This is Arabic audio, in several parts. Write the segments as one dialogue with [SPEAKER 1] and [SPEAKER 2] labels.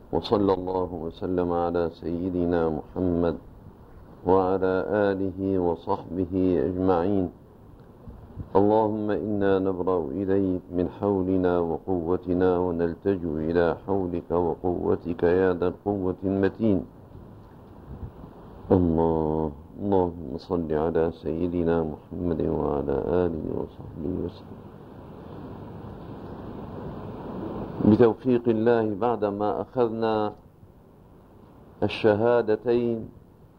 [SPEAKER 1] وصلى الله وسلم على سيدنا محمد وعلى آله وصحبه أجمعين. اللهم إنا نبرأ إليك من حولنا وقوتنا ونلتجئ إلى حولك وقوتك يا ذا القوة المتين. اللهم صل على سيدنا محمد وعلى آله وصحبه وسلم. بتوفيق الله بعدما أخذنا الشهادتين،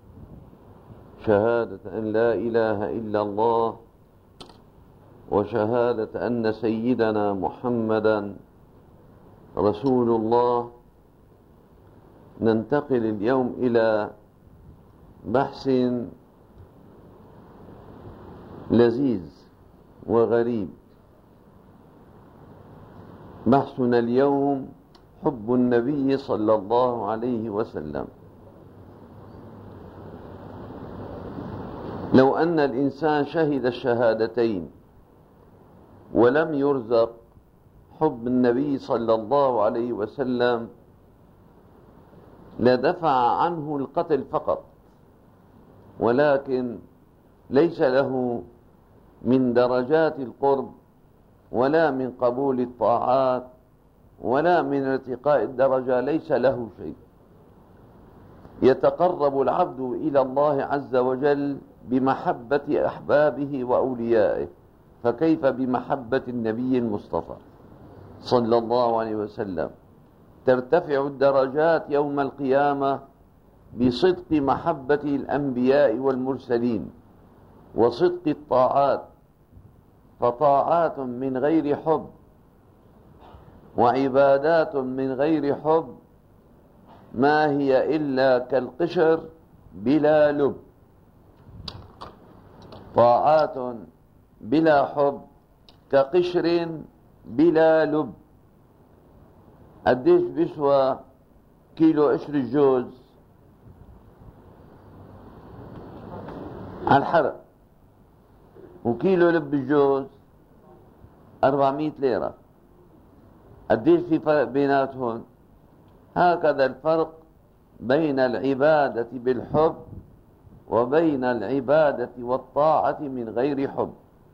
[SPEAKER 1] شهادة أن لا إله إلا الله وشهادة أن سيدنا محمدا رسول الله، ننتقل اليوم إلى بحث لذيذ وغريب. بحثنا اليوم حب النبي صلى الله عليه وسلم. لو أن الإنسان شهد الشهادتين ولم يرزق حب النبي صلى الله عليه وسلم لدفع عنه القتل فقط، ولكن ليس له من درجات القرب ولا من قبول الطاعات ولا من ارتقاء الدرجة، ليس له شيء. يتقرب العبد إلى الله عز وجل بمحبة أحبابه وأوليائه، فكيف بمحبة النبي المصطفى صلى الله عليه وسلم؟ ترتفع الدرجات يوم القيامة بصدق محبة الأنبياء والمرسلين وصدق الطاعات، فطاعات من غير حب وعبادات من غير حب ما هي إلا كالقشر بلا لب. طاعات بلا حب كقشر بلا لب. قديش بيسوى كيلو قشر الجوز على الحرق، وكيلو لب الجوز 400 ليرة؟ قديش في فرق بيناتهم؟ هكذا الفرق بين العبادة بالحب وبين العبادة والطاعة من غير حب.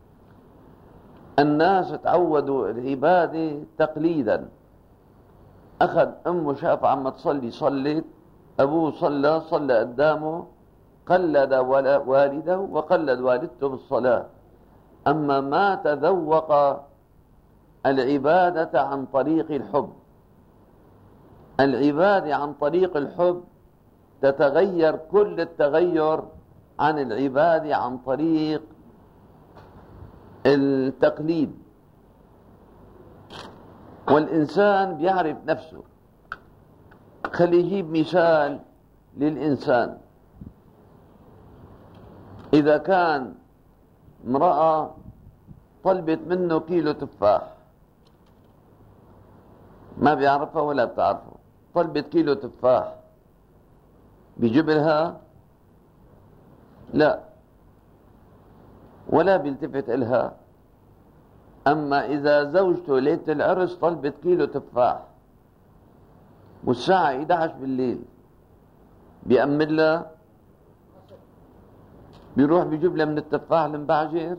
[SPEAKER 1] الناس تعودوا العبادة تقليدا. أخذ أمه شاف عم تصلي صلت، أبوه صلى قدامه، قلد والده وقلد والدته بالصلاة. أما ما تذوق العبادة عن طريق الحب. العبادة عن طريق الحب تتغير كل التغير عن العبادة عن طريق التقليد. والإنسان بيعرف نفسه. خلي يجيب مثال للإنسان. إذا كان امرأة طلبت منه كيلو تفاح، ما بيعرفها ولا بتعرفه، طلبت كيلو تفاح، بيجيب لها؟ لا، ولا بيلتفت إلها. أما إذا زوجته ليلة العرس طلبت كيلو تفاح والساعة 11 بالليل، بيأمن لها؟ بيروح بيجيب لها من التفاح المبعجر،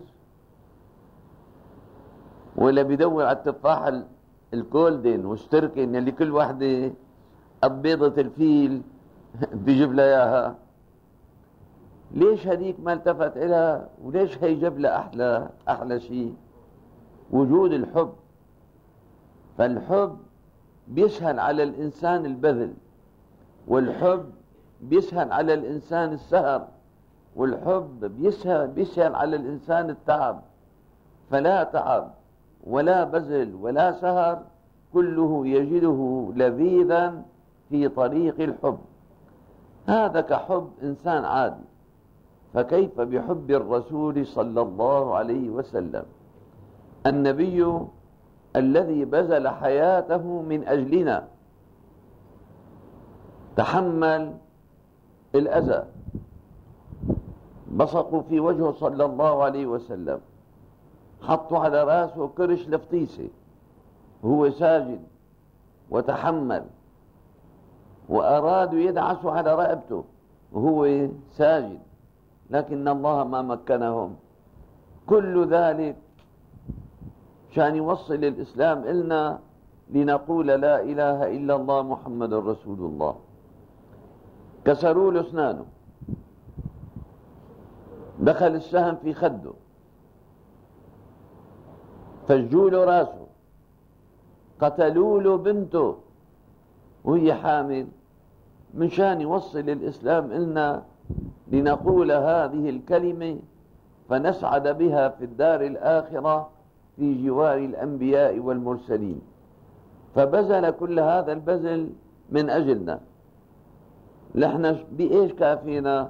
[SPEAKER 1] ولا بيدور على التفاح الكولدن والستركن اللي كل واحدة بيضة الفيل بيجيب لها اياها؟ ليش هديك ما التفت إلها؟ وليش هي جاب لها أحلى شيء؟ وجود الحب. فالحب بيسهل على الإنسان البذل، والحب بيسهل على الإنسان السهر، والحب بيسهل على الإنسان التعب. فلا تعب ولا بذل ولا سهر، كله يجده لذيذا في طريق الحب. هذا كحب إنسان عادي، فكيف بحب الرسول صلى الله عليه وسلم، النبي الذي بذل حياته من أجلنا، تحمل الأذى، بصقوا في وجهه صلى الله عليه وسلم، حطوا على راسه كرش لفطيسة وهو ساجد، وتحمل وأرادوا يدعسوا على رقبته وهو ساجد، لكن الله ما مكنهم. كل ذلك عشان يوصل الإسلام إلنا لنقول لا إله إلا الله محمد رسول الله. كسروا له أسنانه، دخل السهم في خده، فجوا له راسه، قتلوا له بنته وهي حامل، من شان يوصل الإسلام إلنا لنقول هذه الكلمة فنسعد بها في الدار الآخرة في جوار الأنبياء والمرسلين. فبذل كل هذا البذل من أجلنا. نحن بإيش كافينا؟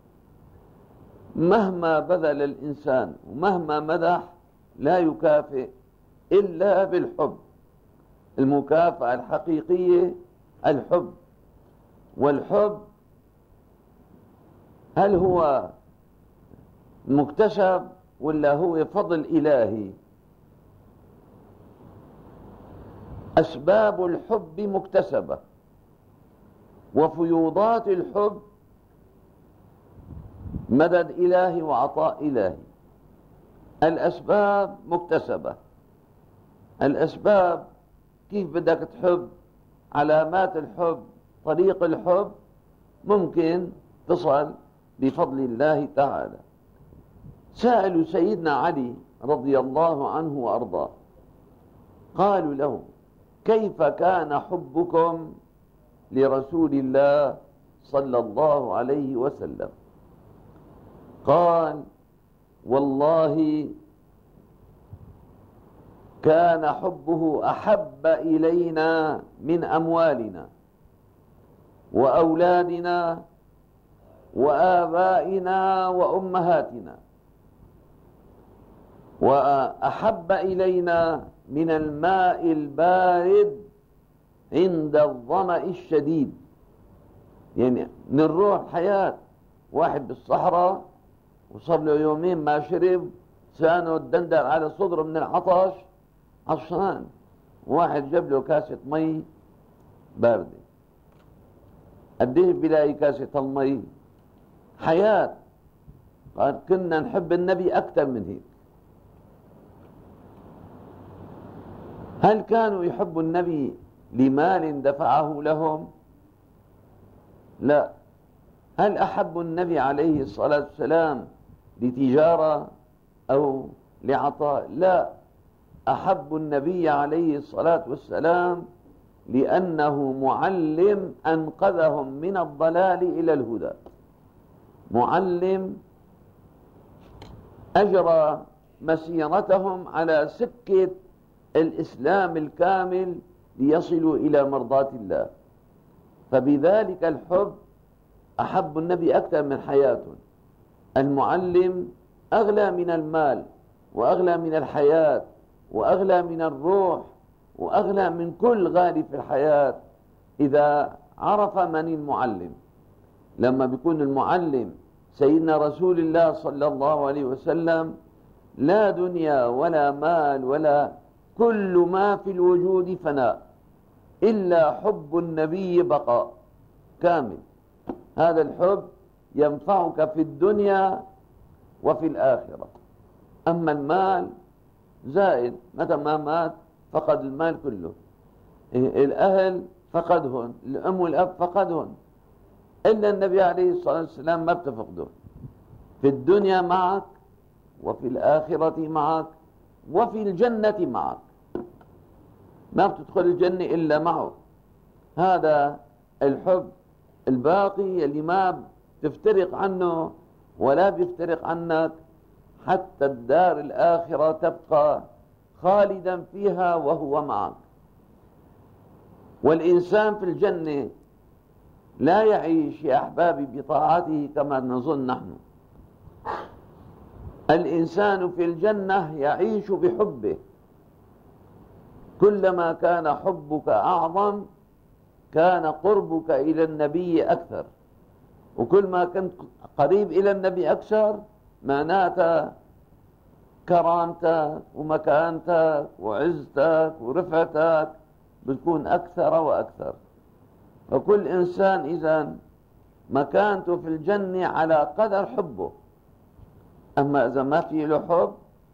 [SPEAKER 1] مهما بذل الإنسان ومهما مدح لا يكافئ إلا بالحب. المكافأة الحقيقية الحب. والحب هل هو مكتسب ولا هو فضل إلهي؟ أسباب الحب مكتسبة، وفيوضات الحب مدد إلهي وعطاء إلهي. الأسباب مكتسبة. الأسباب كيف بدك تحب، علامات الحب، طريق الحب، ممكن تصل بفضل الله تعالى. سألوا سيدنا علي رضي الله عنه وأرضاه، قالوا له: كيف كان حبكم لرسول الله صلى الله عليه وسلم؟ قال: والله كان حبه أحب إلينا من أموالنا وأولادنا وآبائنا وأمهاتنا، وأحب إلينا من الماء البارد عند الظمأ الشديد. يعني نروح حياة واحد بالصحراء وصار له يومين ما شرب، لسانه الدندر على صدره من العطش، عطشان، واحد جاب له كاسة مي باردة، قديش بلاقي كاسة المي؟ حياة. قال: كنا نحب النبي أكثر من هيك. هل كانوا يحبوا النبي لمال دفعه لهم؟ لا. هل أحبوا النبي عليه الصلاة والسلام لتجارة أو لعطاء؟ لا. أحبوا النبي عليه الصلاة والسلام لأنه معلم أنقذهم من الضلال إلى الهدى، معلم أجرى مسيرتهم على سكة الإسلام الكامل ليصلوا إلى مرضاة الله. فبذلك الحب أحب النبي أكثر من حياته. المعلم أغلى من المال، وأغلى من الحياة، وأغلى من الروح، وأغلى من كل غالي في الحياة إذا عرف من المعلم. لما بيكون المعلم سيدنا رسول الله صلى الله عليه وسلم، لا دنيا ولا مال ولا كل ما في الوجود فناء، إلا حب النبي بقاء كامل. هذا الحب ينفعك في الدنيا وفي الآخرة. أما المال زائد، متى ما مات فقد المال كله. الأهل فقدهن، الأم والأب فقدهن، إلا النبي عليه الصلاة والسلام ما بتفقده. في الدنيا معك، وفي الآخرة معك، وفي الجنة معك. ما بتدخل الجنة إلا معه. هذا الحب الباقي اللي ما بتفترق عنه ولا بيفترق عنك حتى الدار الآخرة، تبقى خالدا فيها وهو معك. والإنسان في الجنة لا يعيش يا أحبابي بطاعته كما نظن نحن. الإنسان في الجنة يعيش بحبه. كلما كان حبك أعظم كان قربك إلى النبي أكثر، وكل ما كنت قريب إلى النبي أكثر معناته كرامتك ومكانتك وعزتك ورفعتك بتكون أكثر وأكثر. فكل إنسان إذن مكانته في الجنة على قدر حبه. أما إذا ما في له حب،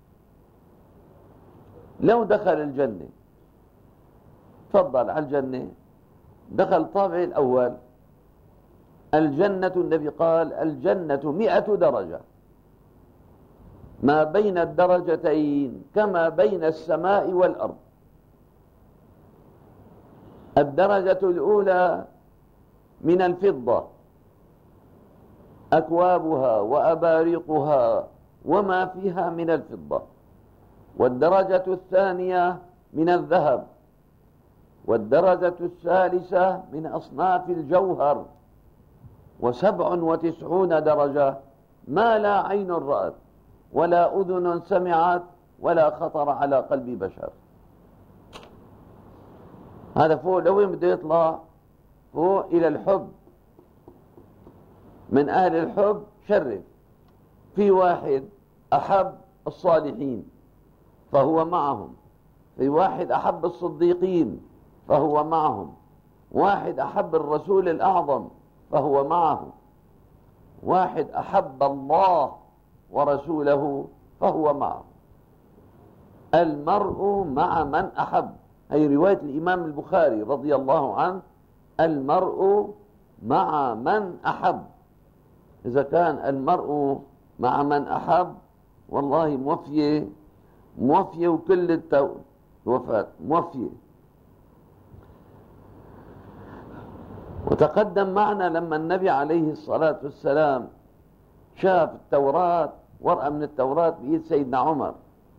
[SPEAKER 1] لو دخل الجنة، تفضل على الجنة، دخل طابع الأول. الجنة النبي قال الجنة 100 درجة، ما بين الدرجتين كما بين السماء والأرض. الدرجة الأولى من الفضة، أكوابها وأباريقها وما فيها من الفضة. والدرجة الثانية من الذهب. والدرجة الثالثة من أصناف الجوهر. 97 درجة ما لا عين رأت ولا أذن سمعت ولا خطر على قلب بشر. هذا فوق. لو بده يطلع فوق إلى الحب، من أهل الحب شرف. في واحد أحب الصالحين فهو معهم، في واحد أحب الصديقين فهو معهم، واحد أحب الرسول الأعظم فهو معه، واحد أحب الله ورسوله فهو معه. المرء مع من أحب. هي رواية الإمام البخاري رضي الله عنه: المرء مع من أحب. إذا كان المرء مع من أحب، والله موفية وكل الوفاة موفية. وتقدم معنا لما النبي عليه الصلاة والسلام شاف التوراة، ورقة من التوراة بإيد سيدنا عمر،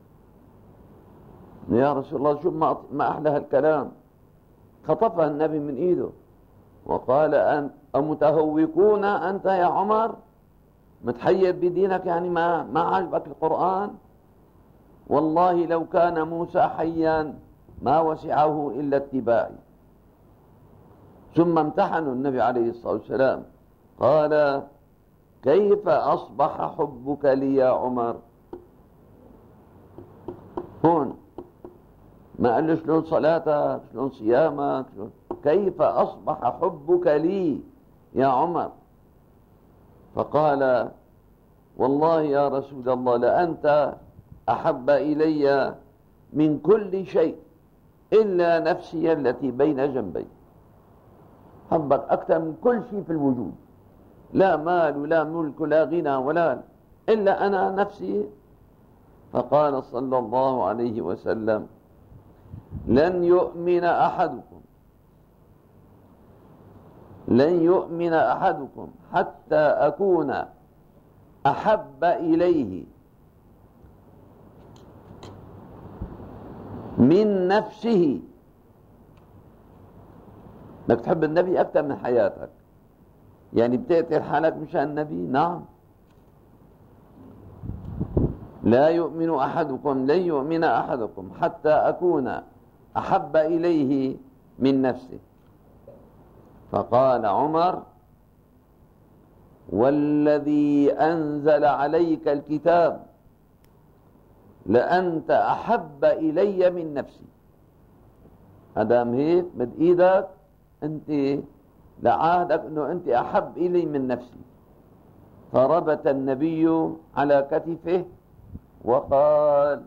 [SPEAKER 1] يا رسول الله شو ما أحلى هالكلام. خطفها النبي من إيده وقال: أمتهوكون أنت يا عمر؟ متحير بدينك، يعني ما عجبك القرآن؟ والله لو كان موسى حيا ما وسعه إلا اتباعي. ثم امتحنوا النبي عليه الصلاة والسلام، قال: كيف أصبح حبك لي يا عمر؟ هون ما قال له شلون صلاتك، شلون صيامك، كيف أصبح حبك لي يا عمر؟ فقال: والله يا رسول الله لأنت أحب إلي من كل شيء إلا نفسي التي بين جنبي. حبك أكثر من كل شيء في الوجود، لا مال ولا ملك ولا غنى ولا إلا أنا نفسي. فقال صلى الله عليه وسلم: لن يؤمن أحدكم حتى أكون أحب إليه من نفسه. انك تحب النبي أكثر من حياتك، يعني بتقتل حالك مشان النبي. نعم. لن يؤمن أحدكم حتى أكون أحب إليه من نفسه. فقال عمر: والذي أنزل عليك الكتاب لأنت أحب إلي من نفسي. هذا هيك بد إيدك أنت لعهدك أنه أنت أحب إلي من نفسي. فربط النبي على كتفه وقال: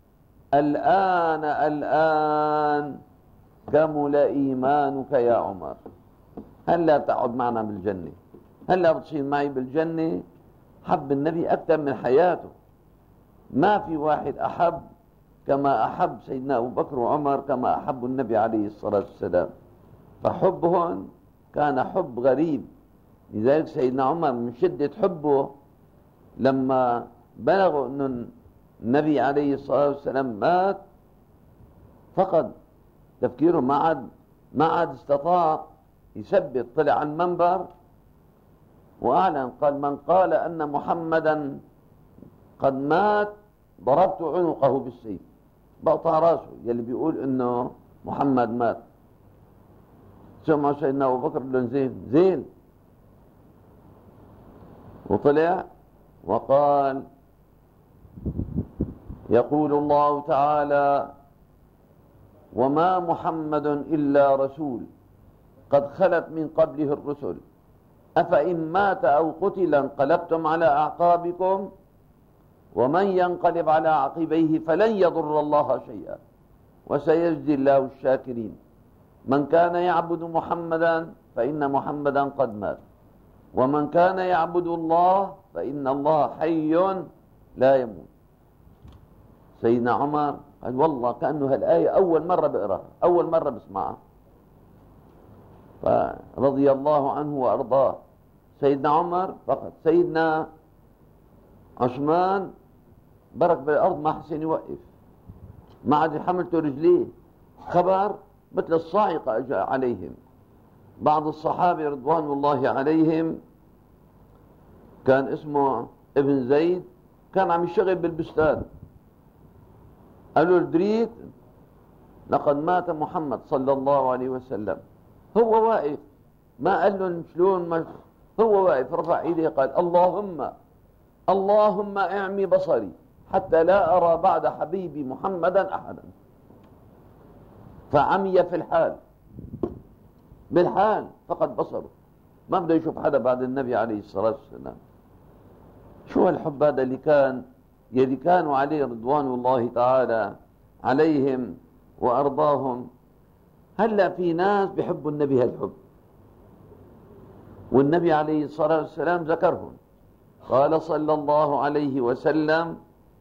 [SPEAKER 1] الآن كمل إيمانك يا عمر. هلا بتقعد معنا بالجنة، هلا بتصير معي بالجنة. حب النبي أكثر من حياته. ما في واحد أحب كما أحب سيدنا أبو بكر وعمر كما أحب النبي عليه الصلاة والسلام. فحبهم كان حب غريب. لذلك سيدنا عمر من شدة حبه لما بلغوا أن النبي عليه الصلاة والسلام مات فقد تفكيره، ما عاد استطاع يثبت. طلع على المنبر وأعلن قال: من قال أن محمدا قد مات ضربت عنقه بالسيف. بقطع راسه يلي بيقول انه محمد مات. سمع سيدنا ابو بكر بن زين وطلع وقال: يقول الله تعالى: وما محمد إلا رسول قد خلت من قبله الرسل أفإن مات أو قتل انقلبتم على أعقابكم ومن ينقلب على عقبيه فلن يضر الله شيئا وسيجزي الله الشاكرين من كان يعبد محمدا فإن محمدا قد مات ومن كان يعبد الله فإن الله حي لا يموت. سيدنا عمر قال والله كأنه هالآية أول مرة بقراها، أول مرة بسمعها، فرضي الله عنه وأرضاه. سيدنا عمر فقط. سيدنا عثمان برك بالأرض ما حسن يوقف، ما عاد حملته رجليه، خبر مثل الصاعقة أجا عليهم. بعض الصحابة رضوان الله عليهم كان اسمه ابن زيد، كان عم يشتغل بالبستان، قالوا دريت لقد مات محمد صلى الله عليه وسلم. هو واقف، ما قال لهم شلون، ما هو واقف رفع ايديه قال اللهم اعمي بصري حتى لا ارى بعد حبيبي محمدا احدا. فعمي في الحال، بالحال فقد بصره، ما بده يشوف حدا بعد النبي عليه الصلاة والسلام. شو هالحب هذا اللي كانوا عليه رضوان الله تعالى عليهم وأرضاهم. هلا في ناس بيحبوا النبي هالحب، والنبي عليه الصلاة والسلام ذكرهم، قال صلى الله عليه وسلم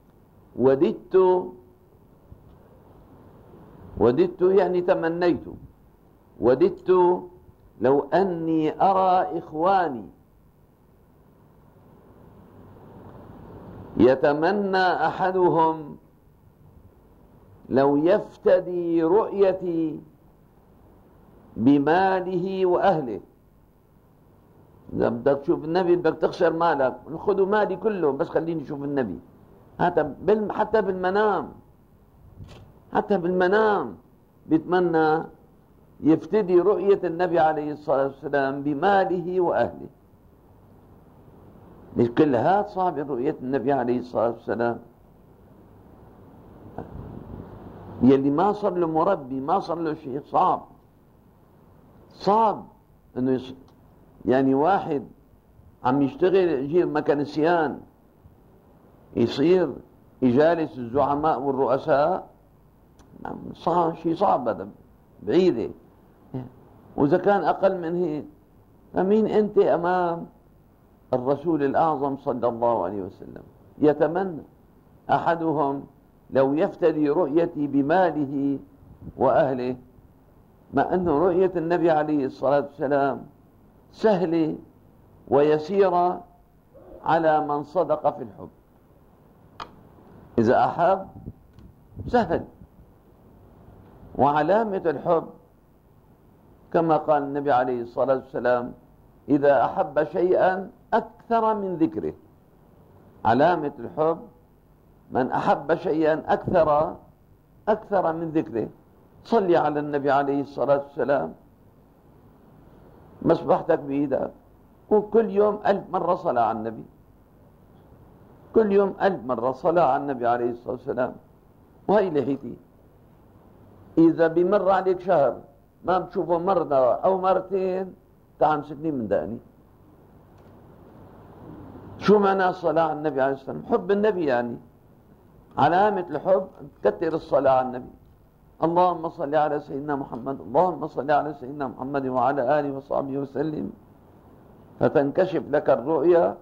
[SPEAKER 1] وددت يعني تمنيت، وددت لو أني أرى إخواني يتمنى أحدهم لو يفتدي رؤيتي بماله وأهله. إذا بدك تشوف النبي بدك تخسر مالك، خذوا مالي كله بس خليني أشوف النبي. حتى بالمنام بيتمنى يفتدي رؤية النبي عليه الصلاة والسلام بماله وأهله. مش كل هذا صعب رؤية النبي عليه الصلاة والسلام. يلي ما صار له مربي، ما صار له شيء، صعب انه يعني واحد عم يشتغل يجيب ميكانيسيان يصير يجالس الزعماء والرؤساء، شيء صعب، هذا بعيدة. وإذا كان أقل من هيك فمين أنت أمام الرسول الأعظم صلى الله عليه وسلم؟ يتمنى أحدهم لو يفتدي رؤيتي بماله وأهله، مع أن رؤية النبي عليه الصلاة والسلام سهلة ويسيرة على من صدق في الحب. إذا أحب سهل. وعلامة الحب كما قال النبي عليه الصلاة والسلام إذا أحب شيئا أكثر من ذكره. علامة الحب من أحب شيئا أكثر من ذكره. صلي على النبي عليه الصلاة والسلام، مصباحتك بإيدك، وكل يوم 1000 مرة صلاة على النبي، كل يوم 1000 مرة صلاة على النبي عليه الصلاة والسلام. وهي لحيتي. إذا بمر عليك شهر ما بتشوفه مرة أو مرتين تعال مسكني من دقني. شو معنى الصلاة على النبي عليه الصلاة والسلام؟ حب النبي يعني. علامة الحب كثر الصلاة على النبي. اللهم صل على سيدنا محمد، اللهم صل على سيدنا محمد وعلى آله وصحبه وسلم، فتنكشف لك الرؤيا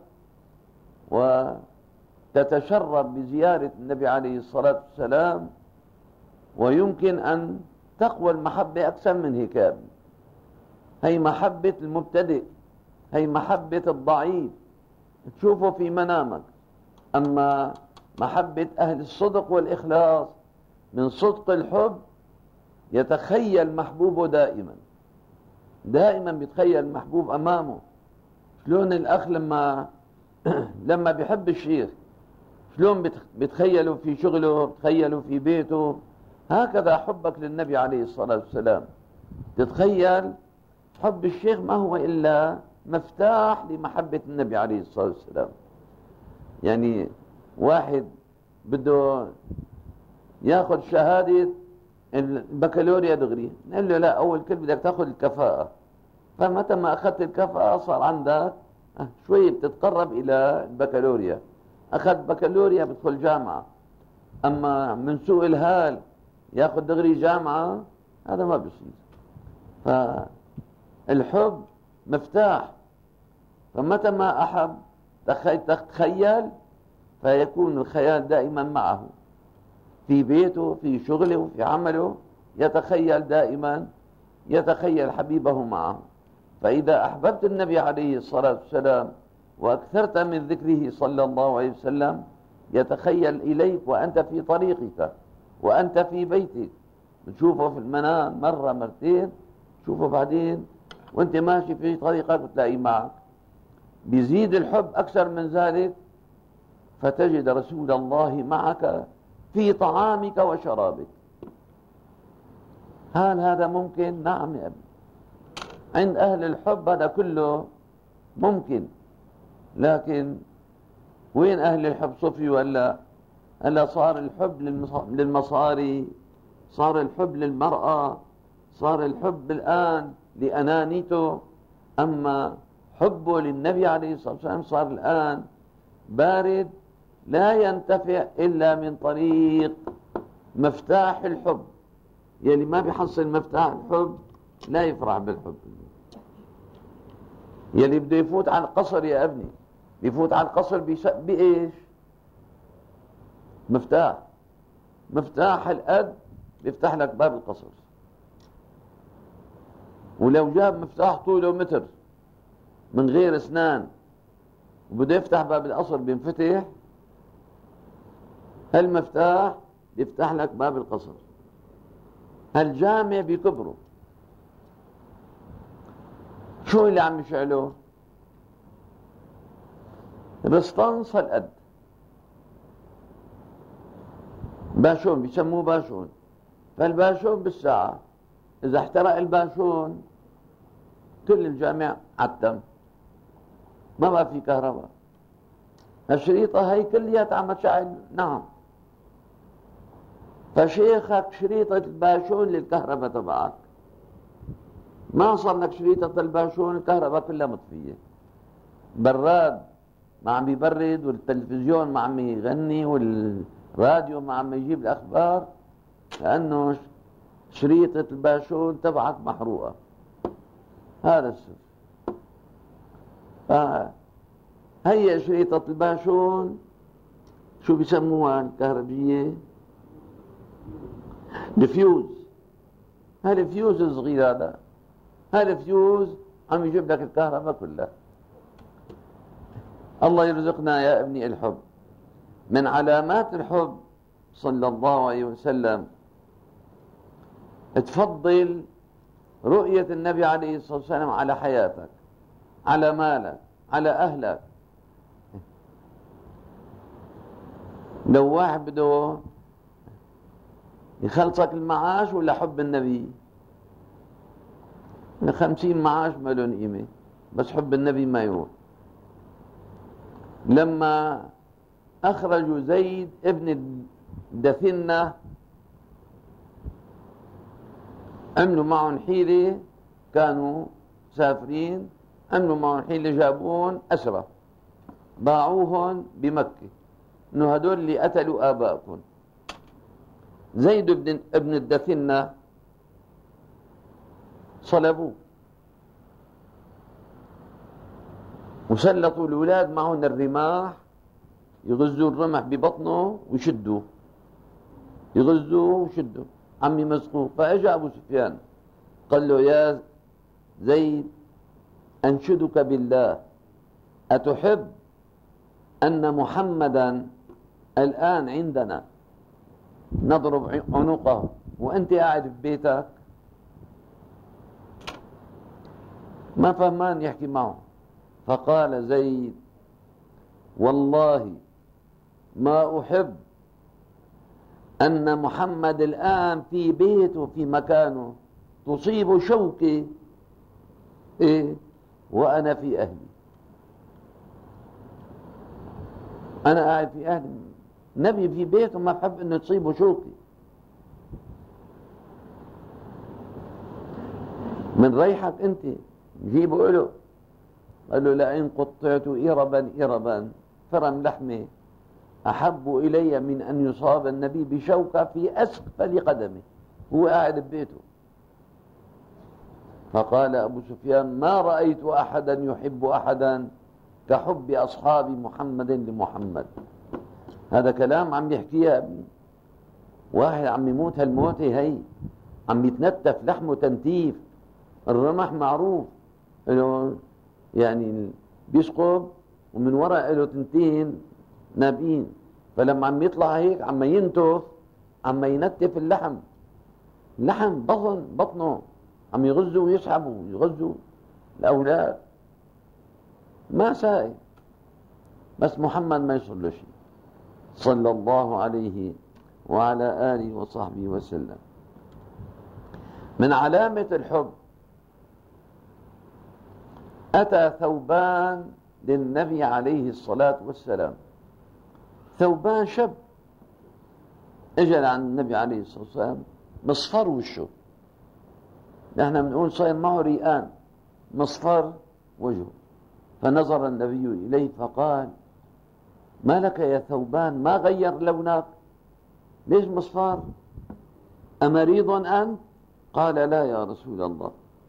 [SPEAKER 1] وتتشرف بزيارة النبي عليه الصلاة والسلام. ويمكن أن تقوى المحبة أكثر من هيك. هي محبة المبتدئ، هي محبة الضعيف تشوفه في منامك. أما محبة أهل الصدق والإخلاص من صدق الحب يتخيل محبوبه دائما بيتخيل المحبوب أمامه. شلون الأخ لما بيحب الشيخ شلون بتخيله في شغله، بتخيله في بيته. هكذا حبك للنبي عليه الصلاة والسلام، تتخيل حب الشيخ ما هو إلا مفتاح لمحبة النبي عليه الصلاة والسلام. يعني واحد بده ياخذ شهادة البكالوريا دغري، نقول له لا، أول كل بدك تاخذ الكفاءة. فمتى ما أخذت الكفاءة صار عندك شوي بتتقرب إلى البكالوريا. أخذ بكالوريا بدخل جامعة، أما من سوء الهال يأخذ دغري جامعة هذا ما بيصير. فالحب مفتاح، فمتى ما أحب تخيل، فيكون الخيال دائما معه في بيته، في شغله، في عمله، يتخيل دائما، يتخيل حبيبه معه. فإذا أحببت النبي عليه الصلاة والسلام وأكثرت من ذكره صلى الله عليه وسلم، يتخيل إليك وأنت في طريقك وأنت في بيتك، بتشوفه في المنام مرة مرتين، تشوفه بعدين وأنت ماشي في طريقك بتلاقيه معك. بيزيد الحب أكثر من ذلك، فتجد رسول الله معك في طعامك وشرابك. هل هذا ممكن؟ نعم يا ابني، عند أهل الحب هذا كله ممكن. لكن وين أهل الحب صفيوا؟ هلا صار الحب للمصاري، صار الحب للمرأة، صار الحب الآن لأنانيته. أما حبه للنبي عليه الصلاة والسلام صار الآن بارد، لا ينتفع إلا من طريق مفتاح الحب. يلي ما بيحصل مفتاح الحب لا يفرح بالحب. يلي بده يفوت على القصر يا ابني، بيفوت على القصر بإيش؟ مفتاح القد بيفتح لك باب القصر. ولو جاب مفتاح طوله متر من غير اسنان وبده يفتح باب القصر بينفتح، هالمفتاح بيفتح لك باب القصر. هالجامع بكبره. شو اللي عم يشعله؟ رصطنص هالقد، باشون بيسموه باشون. فالباشون بالساعة إذا احترق الباشون كل الجامع عتم، ما بقى في كهرباء. الشريطة هي كلياتها عم تشعل. نعم. فشيخك شريطة الباشون للكهرباء تبعك، ما صار لك شريطة الباشون الكهرباء كلها مطفية. براد ما عم يبرد، والتلفزيون ما عم يغني، والراديو ما عم يجيب الأخبار، لأنه شريطة الباشون تبعك محروقة. هذا السر. هي شريطة الباشون شو بيسموها الكهربية؟ الفيوز. هذا الفيوز الصغير، هذا الفيوز عم يجيب لك الكهرباء كلها. الله يرزقنا يا ابني الحب. من علامات الحب صلى الله عليه وسلم تفضل رؤية النبي عليه الصلاة والسلام على حياتك، على مالك، على أهلك. لو واحد بده يخلصك المعاش ولا حب النبي، 50 معاش ما لهم قيمة، بس حب النبي ما يروح. لما أخرجوا زيد ابن الدثنة عملوا معهم حيلة، كانوا سافرين، عملوا معهم حيلة، جابون أسرى باعوهم بمكة، إنه هدول اللي قتلوا آباءكم. زيد ابن الدثنة صلبوه وسلطوا الأولاد معهم الرماح، يغزوا الرمح ببطنه ويشدوا، يغزوا ويشدوا، عم يمزقوه. فأجا أبو سفيان قال له: يا زيد، أنشدك بالله، أتحب أن محمدا الآن عندنا نضرب عنقه وأنت قاعد في بيتك؟ ما فهمان يحكي معه. فقال زيد: والله ما أحب أن محمد الآن في بيته في مكانه تصيب شوكي وأنا في أهلي. أنا قاعد في أهلي، نبي في بيته ما بحب أنه تصيبه شوكي. من ريحك أنت، جيبوا له. قال له لئن قطعت إربا إربا فرم لحمه أحب إلي من أن يصاب النبي بشوكة في أسفل قدمه، هو قاعد ببيته. فقال أبو سفيان ما رأيت أحدا يحب أحدا كحب أصحاب محمد لمحمد. هذا كلام عم يحكيها ابني، واحد عم يموت هالموتة هي، عم يتنتف لحمه تنتيف، الرمح معروف يعني بيسقط ومن وراء له تنتين نابين، فلما عم يطلع هيك عم ينتف، عم ينتف اللحم بطنه عم يغزوا ويسحبوا ويغزوا الأولاد، ما سائل. بس محمد ما يصل له شيء صلى الله عليه وعلى آله وصحبه وسلم. من علامة الحب أتى ثوبان للنبي عليه الصلاة والسلام، ثوبان شاب اجى عن النبي عليه الصلاة والسلام مصفر وشه، نحن بنقول صاير معه ريقان، مصفر وجهه. فنظر النبي إليه فقال ما لك يا ثوبان، ما غير لونك، ليش مصفر، أمريض أنت؟ قال لا يا رسول الله،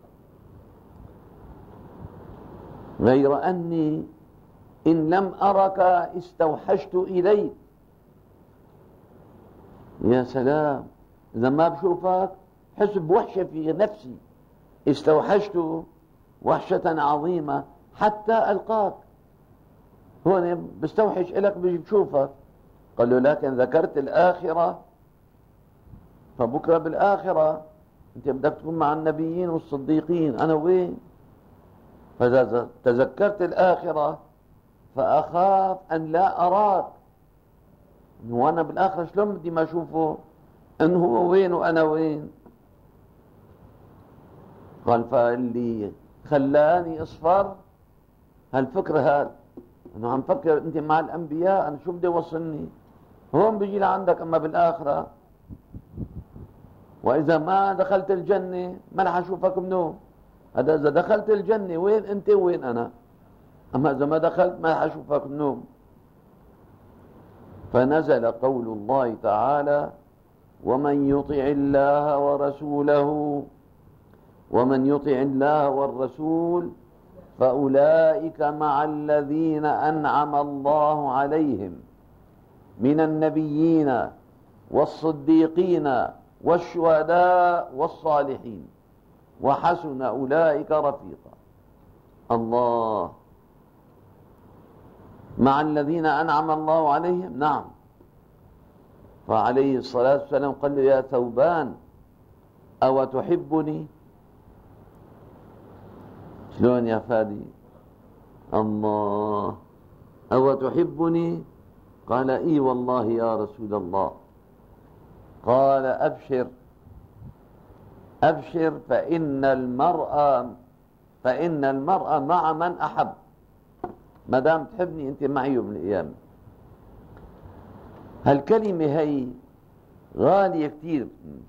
[SPEAKER 1] غير أني إن لم أرك استوحشت إليك. يا سلام، إذا ما بشوفك حس بوحشة في نفسي، استوحشت وحشة عظيمة حتى ألقاك، هون بستوحش إلك بيجي بشوفك. قال له لكن ذكرت الآخرة، فبكرة بالآخرة أنت بدك تكون مع النبيين والصديقين، أنا وين؟ فإذا تذكرت الآخرة فأخاف أن لا أراك، وأنا بالآخرة شلون بدي ما أشوفه إن هو وين وأنا وين؟ قال فاللي خلاني أصفر هالفكرة هذا، أنا عم فكر أنت مع الأنبياء، أنا شو بدي وصلني هون بيجي لعندك، أما بالآخرة وإذا ما دخلت الجنة ما رح أشوفك منو، هذا إذا دخلت الجنة وين أنت وين أنا، أما إذا ما دخلت ما رح أشوفك منو. فنزل قول الله تعالى ومن يطع الله والرسول فأولئك مع الذين أنعم الله عليهم من النبيين والصديقين والشهداء والصالحين وحسن أولئك رفيقا. الله، مع الذين أنعم الله عليهم، نعم. فعليه الصلاة والسلام قال له يا ثوبان أو تحبني؟ شلون يا فادي؟ الله، أو تحبني؟ قال إي والله يا رسول الله. قال أبشر أبشر فإن المرء مع من أحب، ما دام تحبني أنت معي يوم القيامة. هالكلمة هي غالية كتير،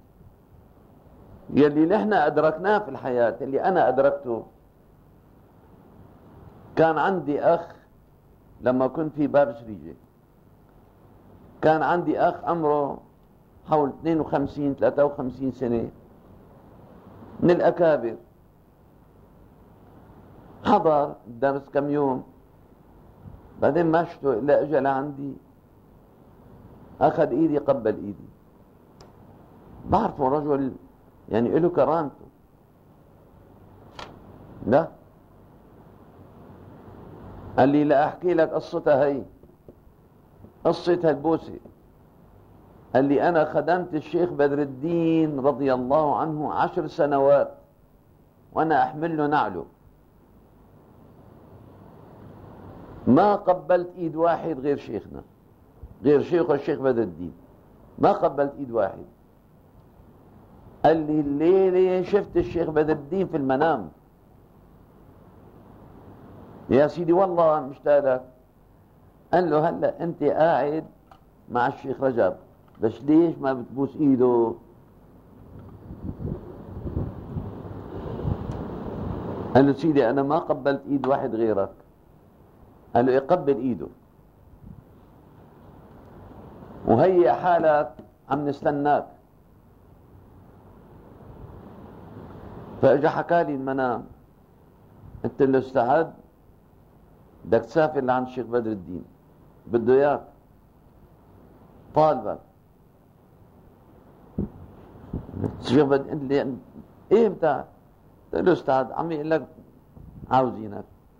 [SPEAKER 1] يلي نحن أدركناه في الحياة، اللي أنا أدركته. كان عندي أخ لما كنت في باب سريجة، كان عندي أخ عمره حول 52-53 سنة، من الأكابر، حضر الدرس كم يوم، بعدين ما شفته إلا إجا لعندي، أخذ إيدي قبل إيدي، بعرفه رجل يعني له كرامته، لا قال لي لا أحكي لك قصتها هي، قصة هالبوسة. قال لي أنا خدمت الشيخ بدر الدين رضي الله عنه 10 سنوات وأنا أحمل له نعله، ما قبلت إيد واحد غير شيخنا، غير شيخ الشيخ بدر الدين، ما قبلت إيد واحد. قال لي الليلة شفت الشيخ بدر الدين في المنام. يا سيدي والله مشتاق لك. قال له هلا أنت قاعد مع الشيخ رجب، بس ليش ما بتبوس إيده؟ قال له سيدي أنا ما قبلت إيد واحد غيرك. قال له يقبل إيده، وهي حالك عم نستناك. فاجا حكى لي المنام، قلت له استعد، بدك تسافر لعند الشيخ بدر الدين، بده اياك، طالبك. الشيخ بدر قال لي ايه بتاع؟ قلت له استعد، عم يقول لك عاوزينك.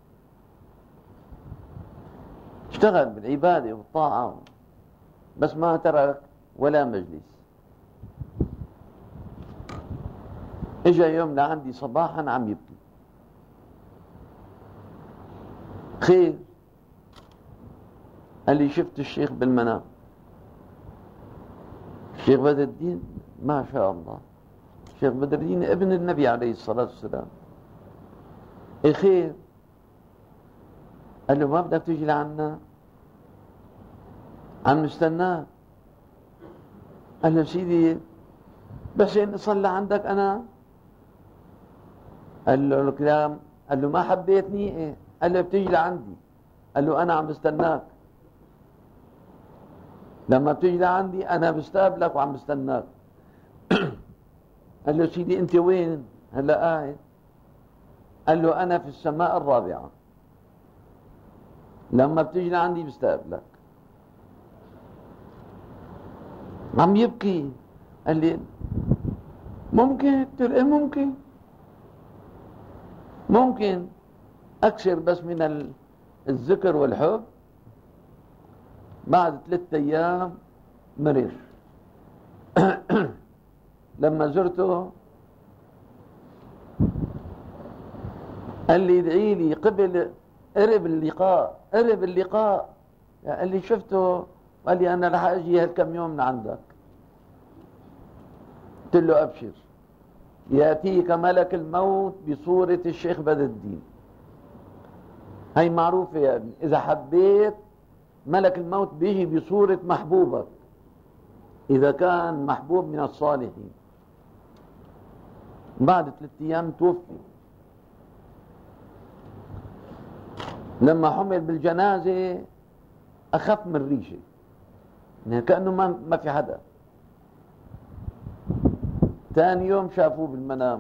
[SPEAKER 1] اشتغل بالعباده والطاعه، بس ما ترك ولا مجلس. اجا يوم لعندي صباحا عم يبكي. خير؟ قال لي شفت الشيخ بالمنام. الشيخ بدر الدين ما شاء الله، الشيخ بدر الدين ابن النبي عليه الصلاة والسلام. ايه خير؟ قال له ما بدك تيجي لعنا؟ عم نستناك. قال له سيدي بس إن صلى عندك أنا. قال له الكلام، قال له ما حبيتني؟ إيه؟ قال له بتيجي لعندي. قال له أنا عم بستناك، لما بتيجي لعندي أنا بستقبلك وعم بستناك. قال له سيدي أنت وين هلا قاعد؟ قال له أنا في السماء الرابعة، لما بتيجي لعندي بستقبلك. عم يبكي. قال لي ممكن؟ قلت له إيه ممكن أكثر بس من الذكر والحب. بعد 3 أيام مرض. لما زرته قال لي ادعي لي قرب اللقاء. قال لي شفته؟ قال لي أنا رح أجي هالكم يوم من عندك. قلت له أبشر، يأتيك ملك الموت بصورة الشيخ بدر الدين. هي معروفة يا ابني، إذا حبيت ملك الموت بيجي بصورة محبوبك إذا كان محبوب من الصالحين. بعد 3 أيام توفي. لما حمل بالجنازة أخف من ريشة، يعني كأنه ما في حدا. ثاني يوم شافوه بالمنام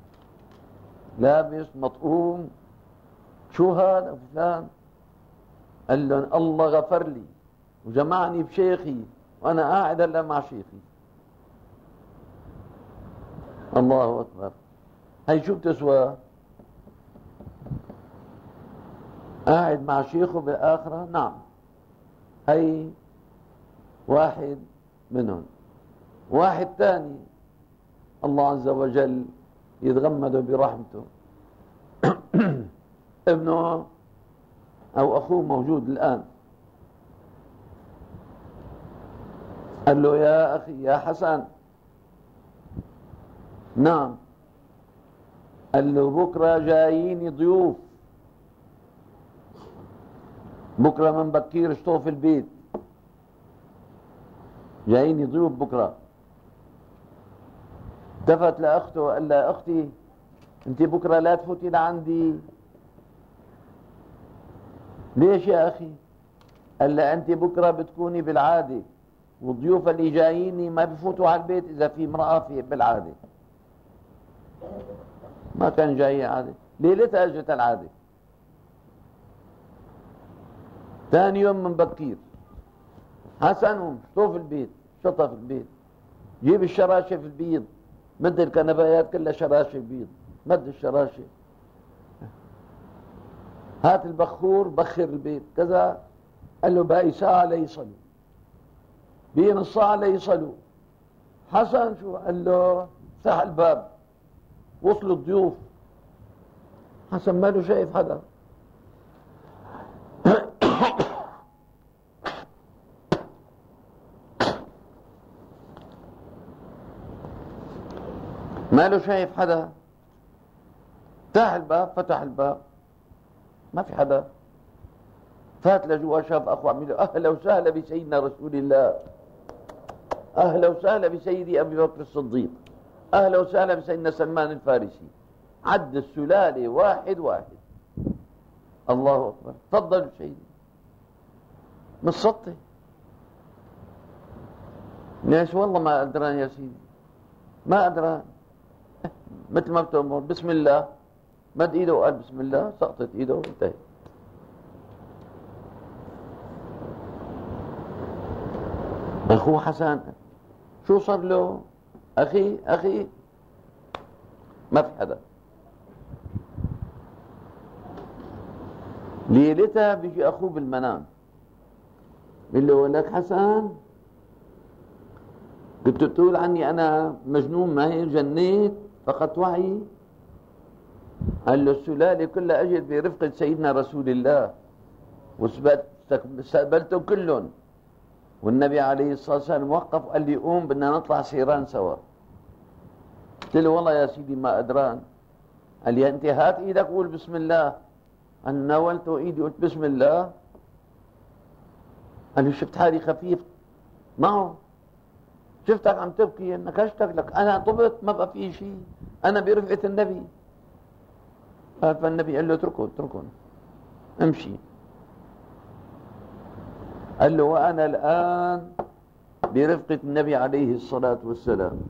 [SPEAKER 1] لابس مطعوم. شو هذا فلان؟ قال لهم الله غفر لي وجمعني بشيخي وأنا قاعد هلا مع شيخي. الله أكبر. هي شو بتسوى؟ قاعد مع شيخه بالآخرة. نعم، هي واحد منهم. واحد ثاني الله عز وجل يتغمده برحمته. ابنه أو أخوه موجود الآن. قال له يا أخي يا حسن. نعم. قال له بكرة جاييني ضيوف، بكرة من بكير اشطوا في البيت، جاييني ضيوف بكرة. التفت لأخته وقال لها أختي أنت بكرة لا تفوتي لعندي. ليش يا أخي؟ قال لها أنت بكرة بتكوني بالعادة، والضيوف اللي جاييني ما بفوتوا على البيت إذا في امرأة في بالعادة. ما كان جاي عادة، ليلتها اجت العادة. ثاني يوم من بكير حسن شطوف البيت، شطف البيت، جيب الشراشة في البيض، مد الكنبايات كلها شراشة بيض، مد الشراشة، هات البخور بخر البيت كذا. قال له باقي ساعة ليصلوا، بين الساعة ليصلوا. حسن شو؟ قال له افتح الباب، وصلوا الضيوف. حسن ما له شايف حدا. ما له شايف حدا. فتح الباب، فتح الباب ما في حدا. فات لجوا، شاف اخوه عم يقول اهلا وسهلا بسيدنا رسول الله، اهلا وسهلا بسيدي ابي بكر الصديق، اهلا وسهلا بسيدنا سلمان الفارسي. عد السلالة واحد واحد. الله أكبر. تفضل سيدي. مش سطي. ليش؟ والله ما أدران يا سيدي، ما أدران. مثل ما بتأمر بسم الله، مد إيده وقال بسم الله، سقطت إيده وانتهت. أخوه حسن شو صار له؟ أخي ما في حدا. ليلتها بيجي أخوه بالمنام بيقول له لك حسن، كنت تقول عني أنا مجنون، ما هي جنيت فقط وعي. قال له السلالة كلها أجت برفقة سيدنا رسول الله واستقبلتهم كلهم، والنبي عليه الصلاة والسلام وقف وقال لي قوم بدنا نطلع سيران سوا. قلت له والله يا سيدي ما أدران. قال لي أنت هات إيدك قول بسم الله. أنا ناولت إيدي قلت بسم الله. قال لي شفت حالي خفيف معه، شفتك عم تبكي نكشتك لك، أنا طبت ما بقى في شيء، أنا برفقة النبي. قال فالنبي قال له اتركوا امشي. قال له وأنا الآن برفقة النبي عليه الصلاة والسلام.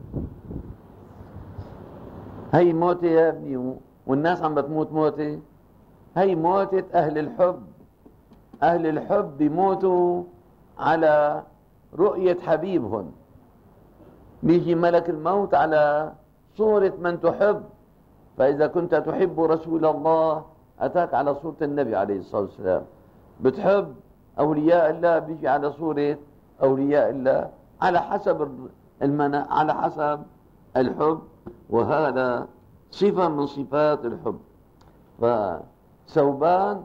[SPEAKER 1] هي موتة يا ابني، والناس عم بتموت موتة. هي موتة أهل الحب. أهل الحب بيموتوا على رؤية حبيبهم. بيجي ملك الموت على صورة من تحب، فإذا كنت تحب رسول الله أتاك على صورة النبي عليه الصلاة والسلام. بتحب أولياء الله بيجي على صورة أولياء الله، على حسب على حسب الحب، وهذا صفة من صفات الحب. فثوبان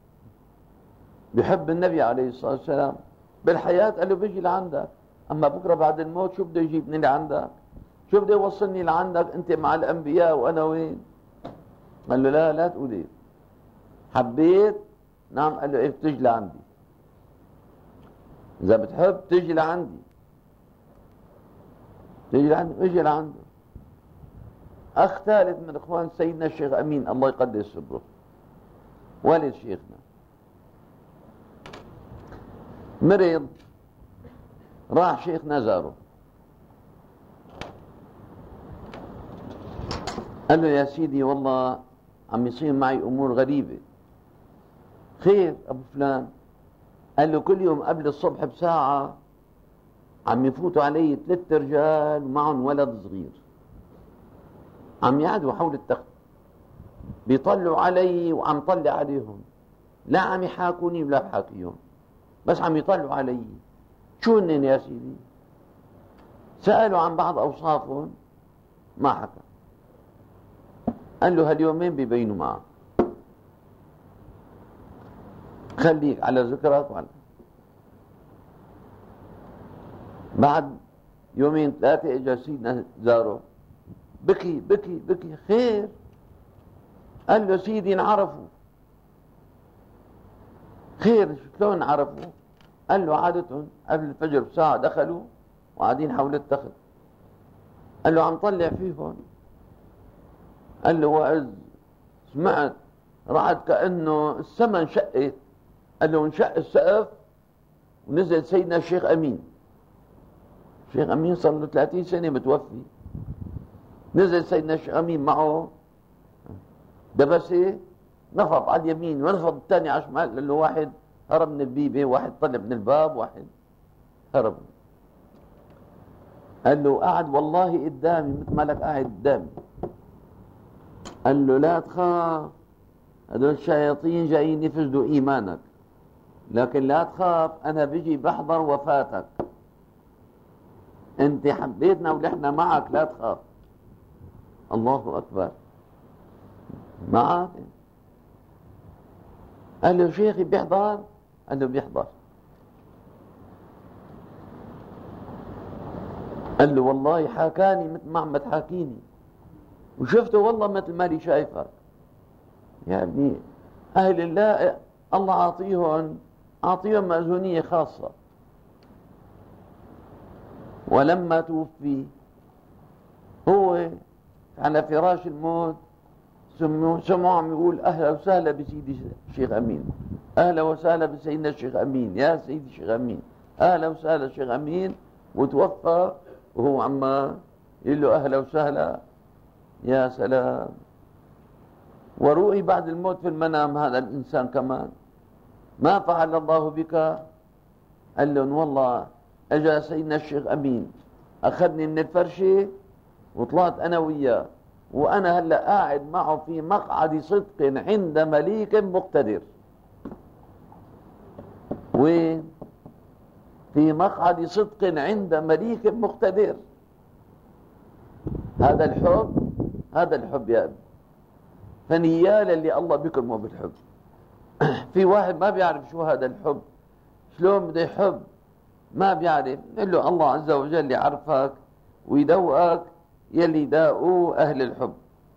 [SPEAKER 1] بيحب النبي عليه الصلاة والسلام بالحياة، قال له بيجي لعندك، أما بكرة بعد الموت شو بده يجيبني لعندك؟ شو بده يوصلني لعندك؟ أنت مع الأنبياء وأنا وين؟ قال له لا تقولي حبيت. نعم. قال له إيه بتجي لعندي، إذا بتحب تجي لعندي، اجي لعنده. أخ ثالث من إخوان سيدنا الشيخ أمين الله يقدس سره، والد شيخنا، مرض، راح شيخنا زاره، قال له يا سيدي والله عم يصير معي أمور غريبة. خير أبو فلان؟ قال له كل يوم قبل الصبح بساعة عم يفوتوا علي 3 رجال ومعهم ولد صغير، عم يقعدوا حول التخت بيطلعوا علي وعم طلع عليهم، لا عم يحاكوني ولا بحاكيهم، بس عم يطلعوا علي. شو هن يا سيدي؟ سألوا عن بعض أوصافهم ما حكى. قال له هاليومين بيبينوا معك، خليك على ذكرك. بعد 2-3 اجى سيدنا زاره، بكي بكي بكي. خير؟ قال له سيدي انعرفوا. خير شلون عرفوا؟ قال له عادة قبل الفجر بساعة دخلوا وقاعدين حول التخت. قال له عم طلع فيهم. قال له وإذ سمعت رعد كأنه السماء انشقت. قال له انشق السقف ونزل سيدنا الشيخ أمين. الشيخ أمين صار له 30 سنة متوفي. نزل سيدنا الشيخ أمين معه دبسة، نفض على اليمين ونفض الثاني على الشمال، لأنه واحد هرب من البيبة، واحد طلع من الباب، واحد هرب. قال له قاعد والله قدامي مثل ما لك قاعد قدامي. قال له لا تخاف، هذول الشياطين جايين يفسدوا إيمانك، لكن لا تخاف أنا بيجي بحضر وفاتك، أنت حبيتنا ونحن معك، لا تخاف. الله أكبر. معك. قال له شيخي بيحضر؟ قال له بيحضر. قال له والله حاكاني مثل ما عم بتحاكيني، وشفته والله مثل ما لي شايفك. يا ابني أهل الله الله أعطيهم مأذونية خاصة. ولما توفي هو على فراش الموت سمعوا عم يقول أهلا وسهلا بسيدي الشيخ أمين، أهلا وسهلا بسيدنا الشيخ أمين، يا سيدي الشيخ أمين، أهلا وسهلا الشيخ أمين، وتوفى وهو عم يقول له أهلا وسهلا. يا سلام. ورؤي بعد الموت في المنام هذا الإنسان كمان، ما فعل الله بك؟ قال لهم والله أجا سيدنا الشيخ أمين أخذني من الفرشة وطلعت أنا وياه، وأنا هلأ قاعد معه في مقعد صدق عند مليك مقتدر. وين؟ في مقعد صدق عند مليك مقتدر. هذا الحب، هذا الحب يا أبي. فنيال اللي الله بكرمه بالحب. في واحد ما بيعرف شو هذا الحب، شلون بده يحب، ما بيعرف. نقول له الله عز وجل يعرفك ويدوقك يلي داقوا أهل الحب.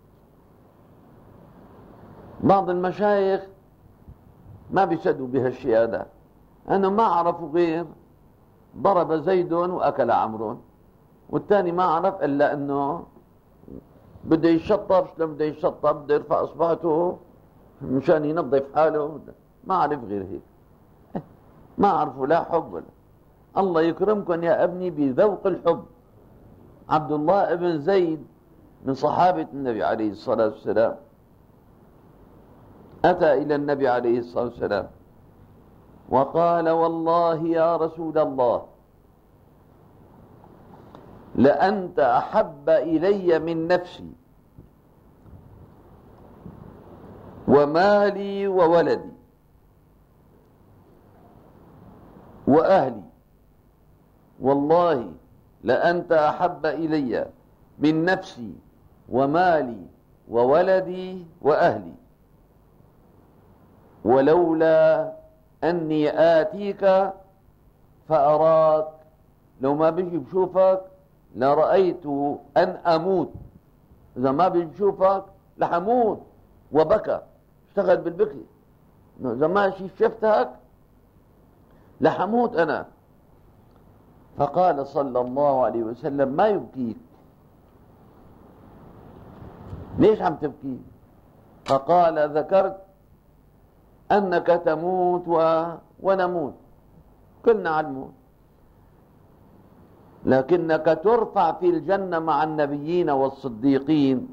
[SPEAKER 1] بعض المشايخ ما بيصدقوا بهالشيء هذا، أنه ما عرفوا غير ضرب زيد وأكل عمرو، والثاني ما عرف إلا أنه بده يشطب. شلون بده يشطب؟ بده يرفع إصبعته مشان ينظف حاله، ما عرف غير هيك. ما عرفوا لا حب ولا. الله يكرمكم يا ابني بذوق الحب. عبد الله ابن زيد من صحابة النبي عليه الصلاة والسلام أتى إلى النبي عليه الصلاة والسلام وقال والله يا رسول الله لأنت أحب إلي من نفسي ومالي وولدي وأهلي، والله لأنت أحب إلي من نفسي ومالي وولدي وأهلي، ولولا أني آتيك فأراك، لو ما بيجي بشوفك لرأيت أن أموت. إذا ما بيجي بشوفك لحموت. وبكى، اشتغل بالبكي. إذا ما شفتك لحموت أنا. فقال صلى الله عليه وسلم ما يبكيك؟ ليش عم تبكي؟ فقال ذكرت أنك تموت ونموت، كلنا على الموت، لكنك ترفع في الجنة مع النبيين والصديقين،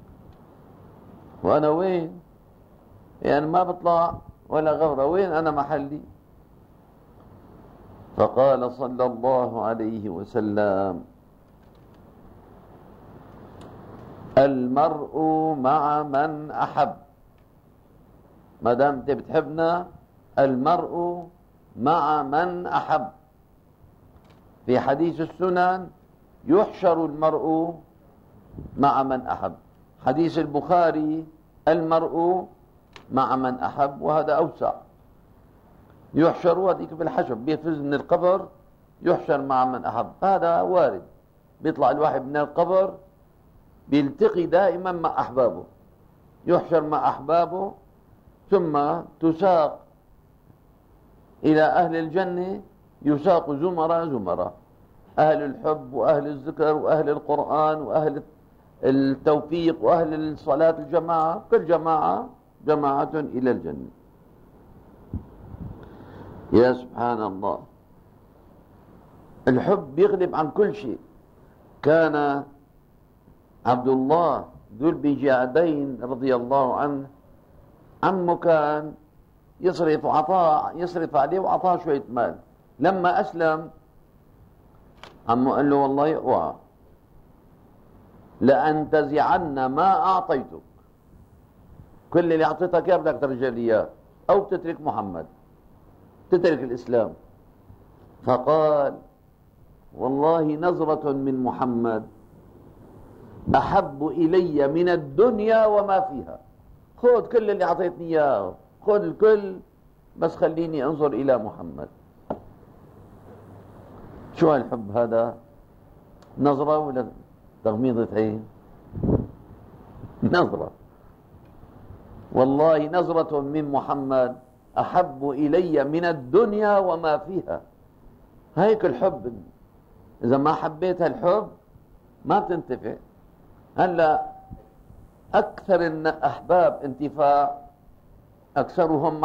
[SPEAKER 1] وأنا وين؟ يعني ما بطلع ولا غبرة، وين أنا محلي؟ فقال صلى الله عليه وسلم المرء مع من أحب. ما دام انت بتحبنا، المرء مع من أحب. في حديث السنن يحشر المرء مع من أحب. حديث البخاري المرء مع من أحب، وهذا أوسع. يحشر هذيك في الحشر، بيفز من القبر يحشر مع من أحب، هذا وارد. بيطلع الواحد من القبر بيلتقي دائما مع أحبابه، يحشر مع أحبابه، ثم تساق إلى أهل الجنة، يساق زمرة زمرة، أهل الحب وأهل الذكر وأهل القرآن وأهل التوفيق وأهل الصلاة الجماعة، كل جماعة جماعة إلى الجنة. يا سبحان الله، الحب يغلب عن كل شيء. كان عبد الله ذو البجادين رضي الله عنه عمه كان يصرف عليه وعطاه شوية مال. لما أسلم عمه قال له والله يقوى لأنتزعن ما أعطيتك، كل اللي أعطيتك يا بدك ترجع لي إياه، أو تترك محمد، تترك الإسلام. فقال والله نظرة من محمد أحب إلي من الدنيا وما فيها. خذ كل اللي أعطيتني إياه، خذ الكل، بس خليني أنظر إلى محمد. شو هالحب هذا؟ نظرة ولا تغميضة عين؟ نظرة. والله نظرة من محمد أحب إلي من الدنيا وما فيها. هيك الحب. إذا ما حبيت هالحب ما بتنتفع. هلا أكثر أحباب انتفاع أكثرهم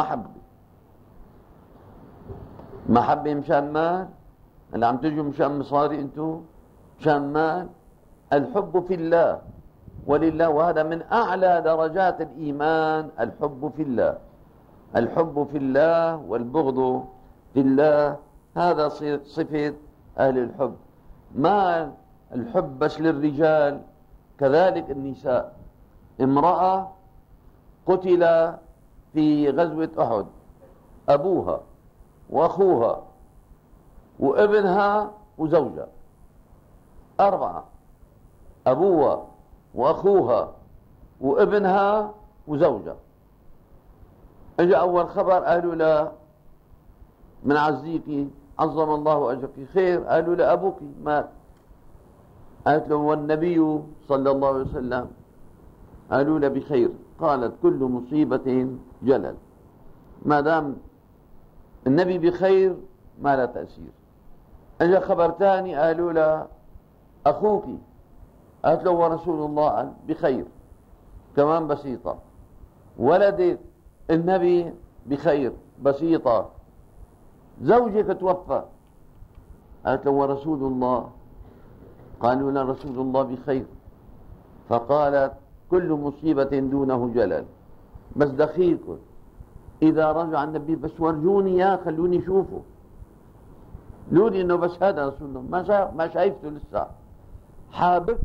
[SPEAKER 1] محبة مشان مال. اللي عم تجوا مشان مصاري انتو، مشان مال. الحب في الله ولله، وهذا من أعلى درجات الإيمان. الحب في الله، الحب في الله والبغض في الله، هذا صفة أهل الحب. ما الحب بس للرجال، كذلك النساء. امرأة قتل في غزوة أحد أبوها وأخوها وابنها وزوجها، 4، أبوها وأخوها وابنها وزوجها. اجى أول خبر قالوا لا من عزيكي، عظم الله أجرك. خير، قالوا لأبوك مات. قالت له والنبي صلى الله عليه وسلم، قالوا له بخير. قالت كل مصيبة جلل، ما دام النبي بخير ما لا تأثير. اجى خبر ثاني قالوا له أخوك، قالت له ورسول الله بخير، كمان بسيطة. ولدك النبي بخير، بسيطة. زوجك توفى، قالت له ورسول الله، قالوا لا رسول الله بخير. فقالت كل مصيبة دونه جلل. بس دخيلكم إذا رجع النبي بس ورجوني يا خلوني شوفه، لوني إنه بس هذا رسول الله، ما شايفته لسه. حابب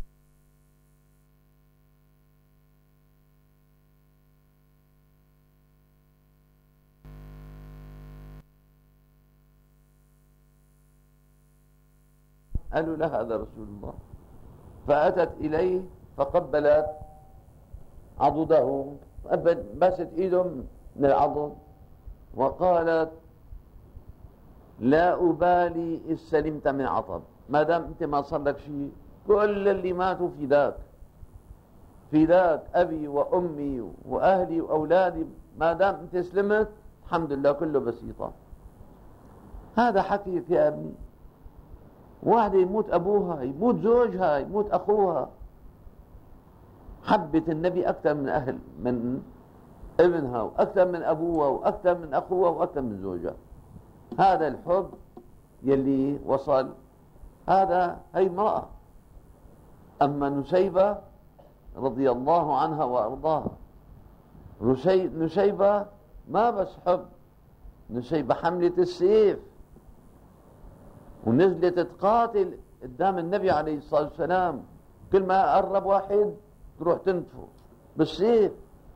[SPEAKER 1] قالوا لا هذا رسول الله. فأتت إليه فقبلت عضده، بست إيده من العضد، وقالت لا أبالي إذ سلمت من عطب، ما دام أنت ما صار لك شيء، كل اللي ماتوا فداك أبي وأمي وأهلي وأولادي، ما دام أنت سلمت الحمد لله كله بسيطة. هذا حكيك يا ابني. واحدة يموت أبوها، يموت زوجها، يموت أخوها، حبت النبي أكثر من ابنها، وأكثر من أبوها، وأكثر من أخوها، وأكثر من زوجها. هذا الحب يلي وصل. هي امرأة. أما نسيبة رضي الله عنها وأرضاها، نسيبة ما بس حب، نسيبة حملت السيف ونزلت تقاتل قدام النبي عليه الصلاة والسلام. كل ما قرب واحد تروح تنتفه بالسيف،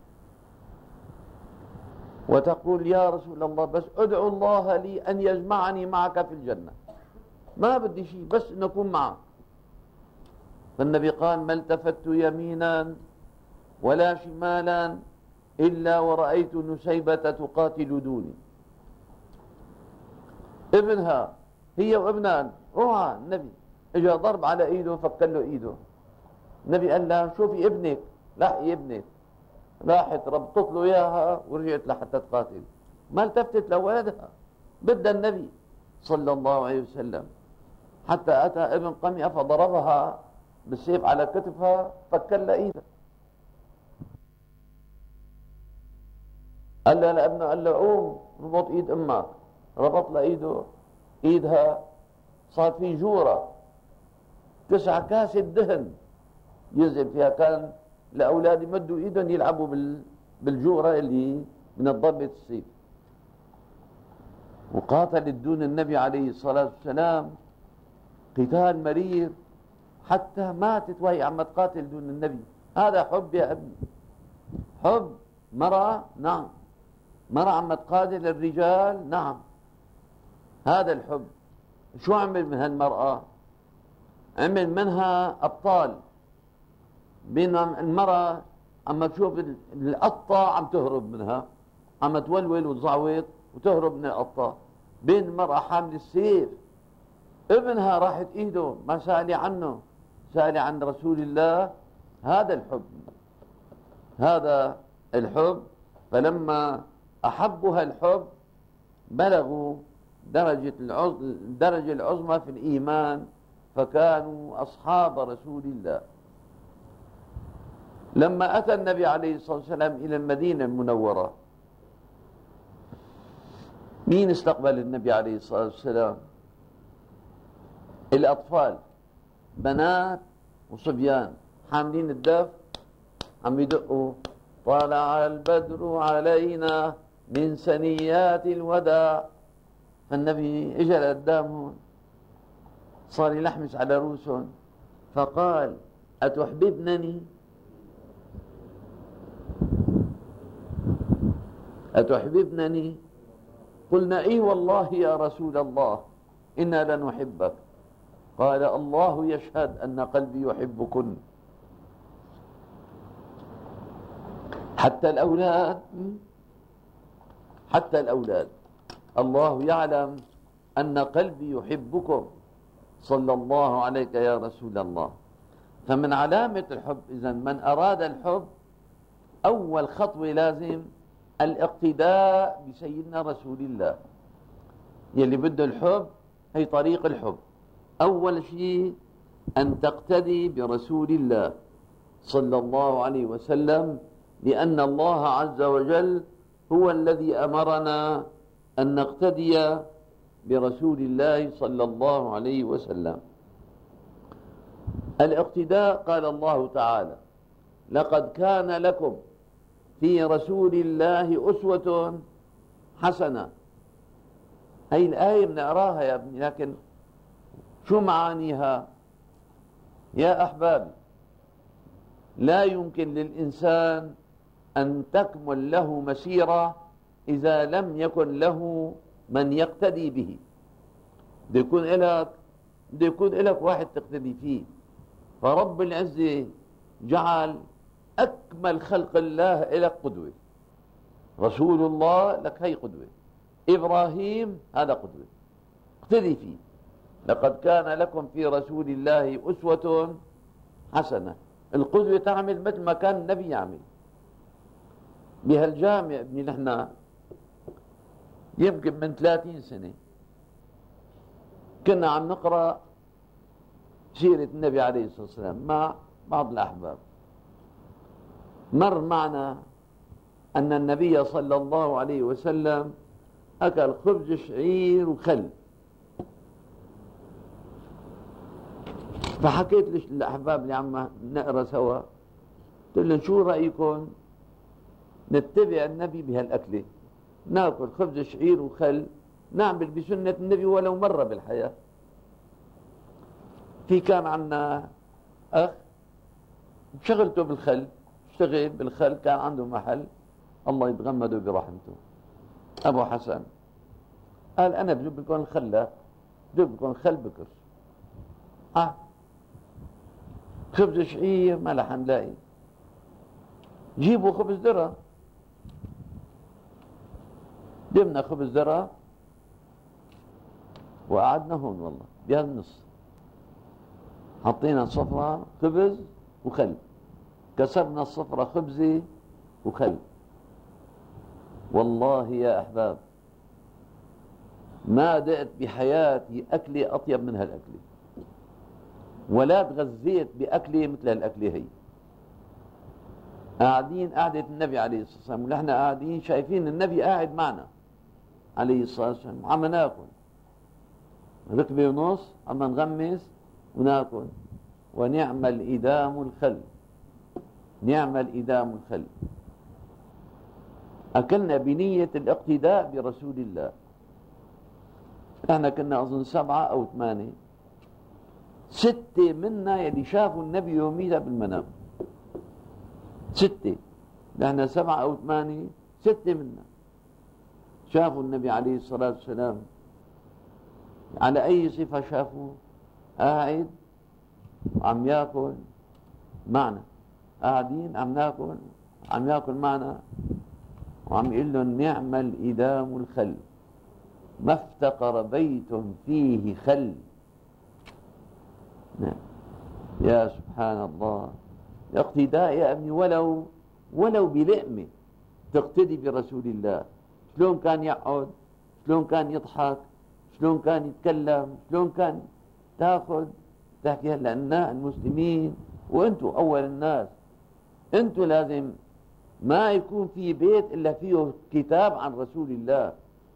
[SPEAKER 1] وتقول يا رسول الله بس ادعو الله لي أن يجمعني معك في الجنة، ما بدي شيء بس أن أكون معك. فالنبي قال ما التفت يمينا ولا شمالا إلا ورأيت نسيبة تقاتل دوني. ابنها هي وابنها، روحا النبي اجى ضرب على ايده، فكر له ايده. النبي قال لها شوفي ابنك، لحقي ابنك. راحت ربطت له اياها ورجعت لحتى تقاتل، ما التفتت لولدها. بدها النبي صلى الله عليه وسلم، حتى اتى ابن قميئة فضربها بالسيف على كتفها، فكر لها ايدها. قال لها لابنه، قال له قوم ربط ايد امك. ربط لها ايدها، صار في جورة 9 كاسة دهن ينزل فيها. كان لأولاد يمدوا ايدهم يلعبوا بالجورة اللي من ضربة السيف. وقاتل دون النبي عليه الصلاة والسلام قتال مرير حتى ماتت وهي عم تقاتل دون النبي. هذا حب يا ابني، حب. مرأة نعم، مرأة عم تقاتل الرجال نعم، هذا الحب. شو عمل من هالمرأة؟ عمل منها أبطال. بين المرأة عم تشوف القطة عم تهرب منها، عم تولول وتزعوط وتهرب من القطة، بين المرأة حامل السيف. ابنها راحت ايده، ما سألي عنه، سألي عن رسول الله. هذا الحب، هذا الحب. فلما أحبها الحب بلغوا الدرجة العظمى في الإيمان، فكانوا أصحاب رسول الله. لما أتى النبي عليه الصلاة والسلام إلى المدينة المنورة، مين استقبل النبي عليه الصلاة والسلام؟ الأطفال، بنات وصبيان حاملين الدف، عم يدقوا طلع البدر علينا من ثنيات الوداع. فالنبي اجى لقدامهم، صار يلحمس على رؤوسهم، فقال: أتحببنني؟ أتحببنني؟ قلنا: إي والله يا رسول الله إنا لنحبك. قال: الله يشهد أن قلبي يحبكن. حتى الأولاد الله يعلم أن قلبي يحبكم، صلى الله عليك يا رسول الله. فمن علامة الحب، إذن من أراد الحب أول خطوة لازم الاقتداء بسيدنا رسول الله. يلي بده الحب هي طريق الحب، أول شيء أن تقتدي برسول الله صلى الله عليه وسلم، لأن الله عز وجل هو الذي أمرنا أن نقتدي برسول الله صلى الله عليه وسلم. الاقتداء، قال الله تعالى: لقد كان لكم في رسول الله أسوة حسنة. هي الآية بنقراها يا ابني، لكن شو معانيها يا أحبابي؟ لا يمكن للإنسان أن تكمل له مسيرة إذا لم يكن له من يقتدي به. بده يكون لك واحد تقتدي فيه. فرب العزة جعل أكمل خلق الله لك قدوة. رسول الله لك هي قدوة، إبراهيم هذا قدوة، اقتدي فيه. لقد كان لكم في رسول الله أسوة حسنة. القدوة تعمل مثل ما كان النبي يعمل. بهالجامع ابني نحن يمكن من 30 سنة كنا عم نقرأ سيرة النبي عليه الصلاة والسلام مع بعض الأحباب. مر معنا أن النبي صلى الله عليه وسلم أكل خبز شعير وخل. فحكيت للأحباب اللي عم نقرأ سوا، قلت لهم: شو رأيكم نتبع النبي بهالأكلة، ناكل خبز شعير وخل، نعمل بسنة النبي ولو مرة بالحياة. في كان عنا أخ شغلته بالخل، اشتغل بالخل، كان عنده محل، الله يتغمده برحمته، أبو حسن. قال: أنا بجيب لكم الخلاق، بجيب لكم خل بكر، خبز شعير ما رح نلاقي، جيبوا خبز ذرة. جبنا خبز ذرة وقعدنا هون والله بهالنص، حطينا الصفرة خبز وخل، كسرنا الصفرة خبزة وخل. والله يا أحباب ما دقت بحياتي أكلة أطيب من هالأكلة، ولا تغذيت بأكلة مثل هالأكلة. هي قاعدين قعدة النبي عليه الصلاة والسلام، ونحن قاعدين شايفين النبي قاعد معنا عليه الصلاة والسلام، عم ناكل ركبة ونص، عم نغمس وناكل. ونعم الإدام الخل، نعم الإدام الخل. أكلنا بنية الاقتداء برسول الله. احنا كنا أظن 7 أو 8، 6 منا يلي شافوا النبي يوميها بالمنام. 6، نحن 7 أو 8، 6 منا شافوا النبي عليه الصلاة والسلام. على أي صفة شافوه؟ قاعد عم ياكل معنا، قاعدين عم ناكل، عم ياكل معنا، وعم يقول لهم: نعم الإدام الخل، ما افتقر بيت فيه خل. يا سبحان الله، الاقتداء يا ابني ولو بلقمة تقتدي برسول الله. شلون كان يقعد، شلون كان يضحك، شلون كان يتكلم، شلون كان تاخذ تحكي. هلا المسلمين وانتم اول الناس، انتوا لازم ما يكون في بيت إلا فيه كتاب عن رسول الله.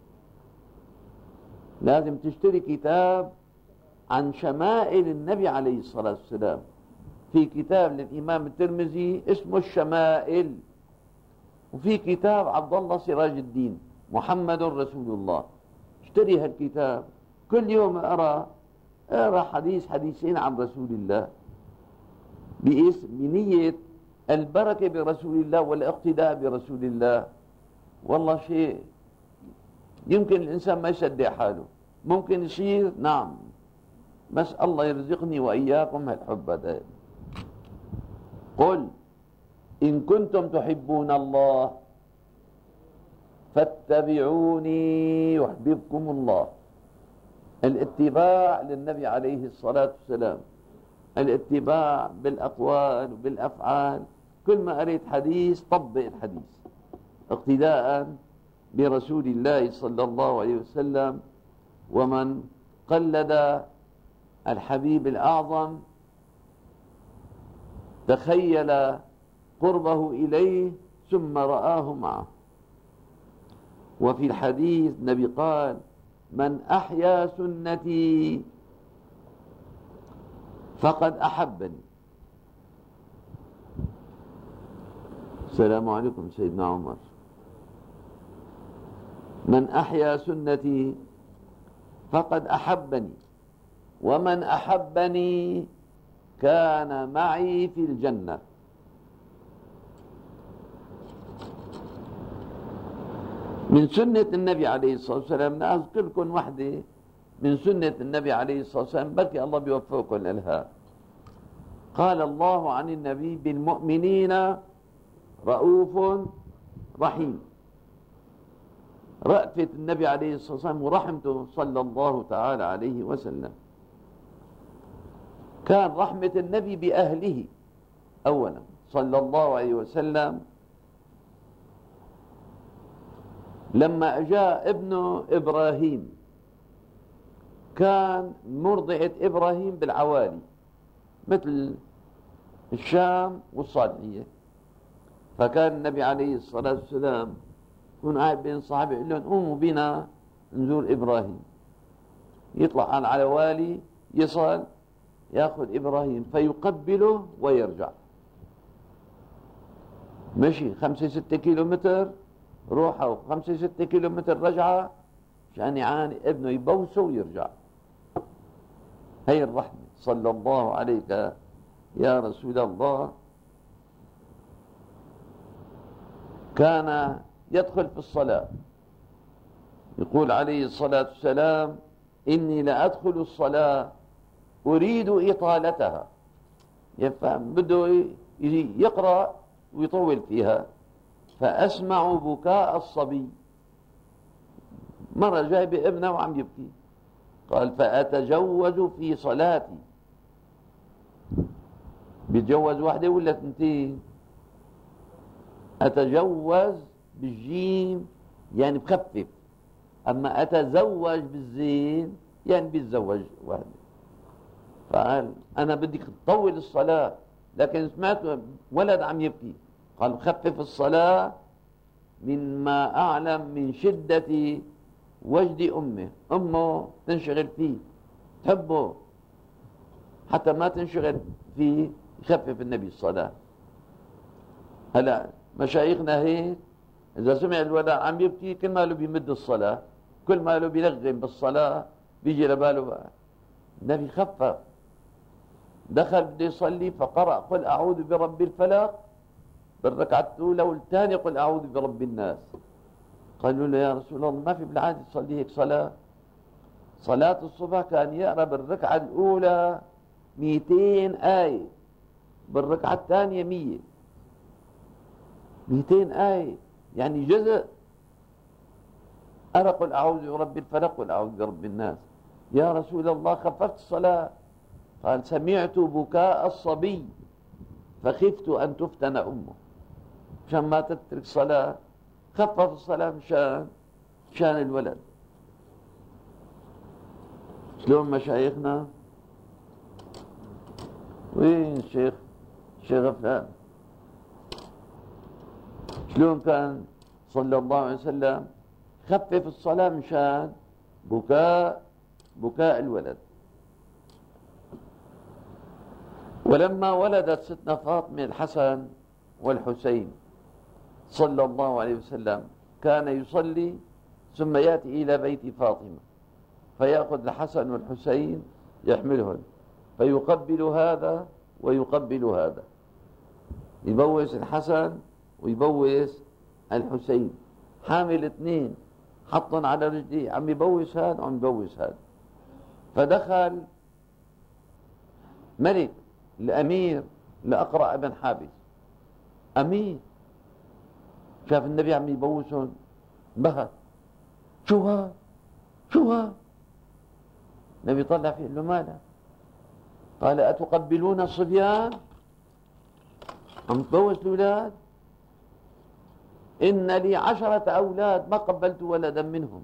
[SPEAKER 1] لازم تشتري كتاب عن شمائل النبي عليه الصلاة والسلام. في كتاب للإمام الترمذي اسمه الشمائل، وفي كتاب عبد الله سراج الدين محمد رسول الله. اشتري هالكتاب، كل يوم اقرا حديثين عن رسول الله، بنية البركة برسول الله والاقتداء برسول الله. والله شيء يمكن الإنسان ما يصدق حاله، ممكن يصير، نعم، بس الله يرزقني وإياكم هالحب هذا. قل إن كنتم تحبون الله فاتبعوني يحببكم الله. الاتباع للنبي عليه الصلاة والسلام، الاتباع بالأقوال وبالأفعال. كل ما قريت حديث طبق الحديث اقتداء برسول الله صلى الله عليه وسلم. ومن قلد الحبيب الأعظم تخيل قربه إليه ثم رآه معه. وفي الحديث النبي قال: من أحيا سنتي فقد أحبني. السلام عليكم سيدنا عمر. من أحيا سنتي فقد أحبني، ومن أحبني كان معي في الجنة. من سنة النبي عليه الصلاة والسلام نذكر لكم وحدة من سنة النبي عليه الصلاة والسلام، بلكي الله بيوفقكم لها. قال الله عن النبي: بالمؤمنين رؤوف رحيم. رأفة النبي عليه الصلاة والسلام ورحمته صلى الله تعالى عليه وسلم. كان رحمة النبي بأهله أولا صلى الله عليه وسلم. لما جاء ابنه إبراهيم كان مرضعة إبراهيم بالعوالي مثل الشام والصالحية، فكان النبي عليه الصلاة والسلام يكون قاعد بين صحابه يقول لهم: قوموا بنا نزور إبراهيم. يطلع على العوالي يصل ياخذ إبراهيم فيقبله ويرجع، مشي 5-6 كيلومتر روحه و5-6 كيلومتر رجعه عشان يعاني ابنه يبوسه ويرجع. هي الرحمة. صلى الله عليك يا رسول الله. كان يدخل في الصلاة يقول عليه الصلاة والسلام: إني لأدخل الصلاة أريد إطالتها. يفهم بده يقرأ ويطول فيها، فأسمع بكاء الصبي. مرة جايب ابنه وعم يبكي، قال: فأتجوز في صلاتي. بيتجوز واحدة ولا ثنتين؟ أتجوز بالجيم يعني بخفف، أما أتزوج بالزين يعني بيتزوج واحدة. فقال: أنا بدك تطول الصلاة، لكن سمعت ولد عم يبكي، قال: خفف الصلاة مما أعلم من شدة وجد أمه تنشغل فيه، تحبه حتى ما تنشغل فيه، يخفف النبي الصلاة. هلا مشايخنا هيك إذا سمع الولد عم يبكي كل ما له بيمد الصلاة، كل ما له بيلغم بالصلاة، بيجي لباله بقى. النبي خفف. دخل بده يصلي فقرأ: قل أعوذ برب الفلق بالركعة الأولى، والثانية قل أعوذ برب الناس. قالوا له: يا رسول الله ما في بالعادة تصلي هيك صلاة. صلاة الصبح كان يقرأ بالركعة الأولى 200 آية، بالركعة الثانية 100. 200 آية يعني جزء. أنا قل أعوذ برب الفلق قل أعوذ برب الناس. يا رسول الله خففت الصلاة. قال: سمعت بكاء الصبي فخفت أن تفتن أمه. مشان ما تترك صلاة خفف الصلاة مشان الولد. شلون مشايخنا؟ وين الشيخ فلان؟ شلون كان صلى الله عليه وسلم خفف الصلاة مشان بكاء الولد. ولما ولدت ستنا فاطمة الحسن والحسين صلى الله عليه وسلم كان يصلي ثم يأتي إلى بيت فاطمة فيأخذ الحسن والحسين يحملهن فيقبل هذا ويقبل هذا، يبوس الحسن ويبوس الحسين، حامل اثنين حطن على رجليه، عم يبوس هذا وعم يبوس هذا. فدخل ملك الأمير لأقرأ بن حابس، أمير، شاف النبي عم يبوسهم بهت، شو هاد شو هاد؟ النبي طلع فيه قال له ماذا؟ قال أتقبلون الصبيان؟ عم تبوس الأولاد؟ إن لي 10 أولاد ما قبلت ولدا منهم.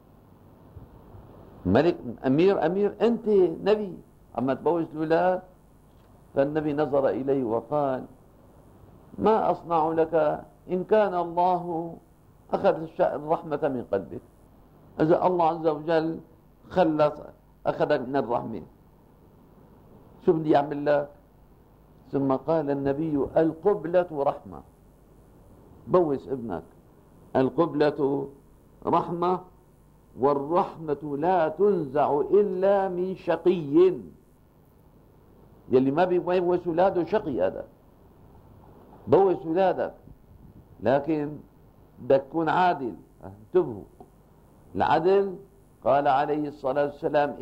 [SPEAKER 1] ملك أمير أنت نبي عم تبوس الأولاد؟ فالنبي نظر إليه وقال ما أصنع لك إن كان الله أخذ الرحمة من قلبك، إذا الله عز وجل أخذك من الرحمة شو بدي أعمل لك؟ ثم قال النبي القبلة رحمة، بوس ابنك، القبلة رحمة والرحمة لا تنزع إلا من شقي. يلي ما بيبوس ولاده شقي، هذا بوس ولادك لكن بدك تكون عادل. انتبهوا، العدل قال عليه الصلاة والسلام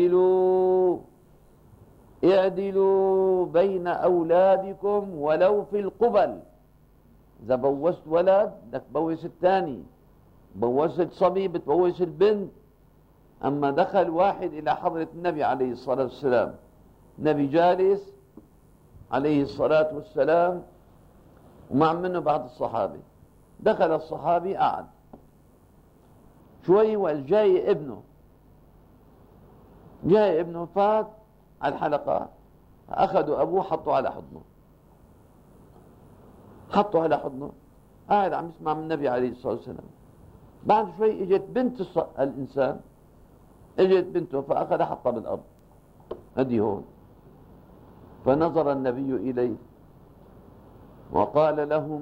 [SPEAKER 1] اعدلوا بين أولادكم ولو في القبل. إذا بوست ولد بدك تبوس الثاني، بوست صبي بتبوس البنت. أما دخل واحد إلى حضرة النبي عليه الصلاة والسلام، النبي جالس عليه الصلاة والسلام ومع منه بعض الصحابة، دخل الصحابي قعد شوي والجاي ابنه فات على الحلقات، أخذوا أبوه حطوا على حضنه قاعد عم يسمع من النبي عليه الصلاة والسلام. بعد شوي اجت بنت الإنسان، اجت بنته فأخذ حطها بالأرض، هدي هون. فنظر النبي إليه وقال له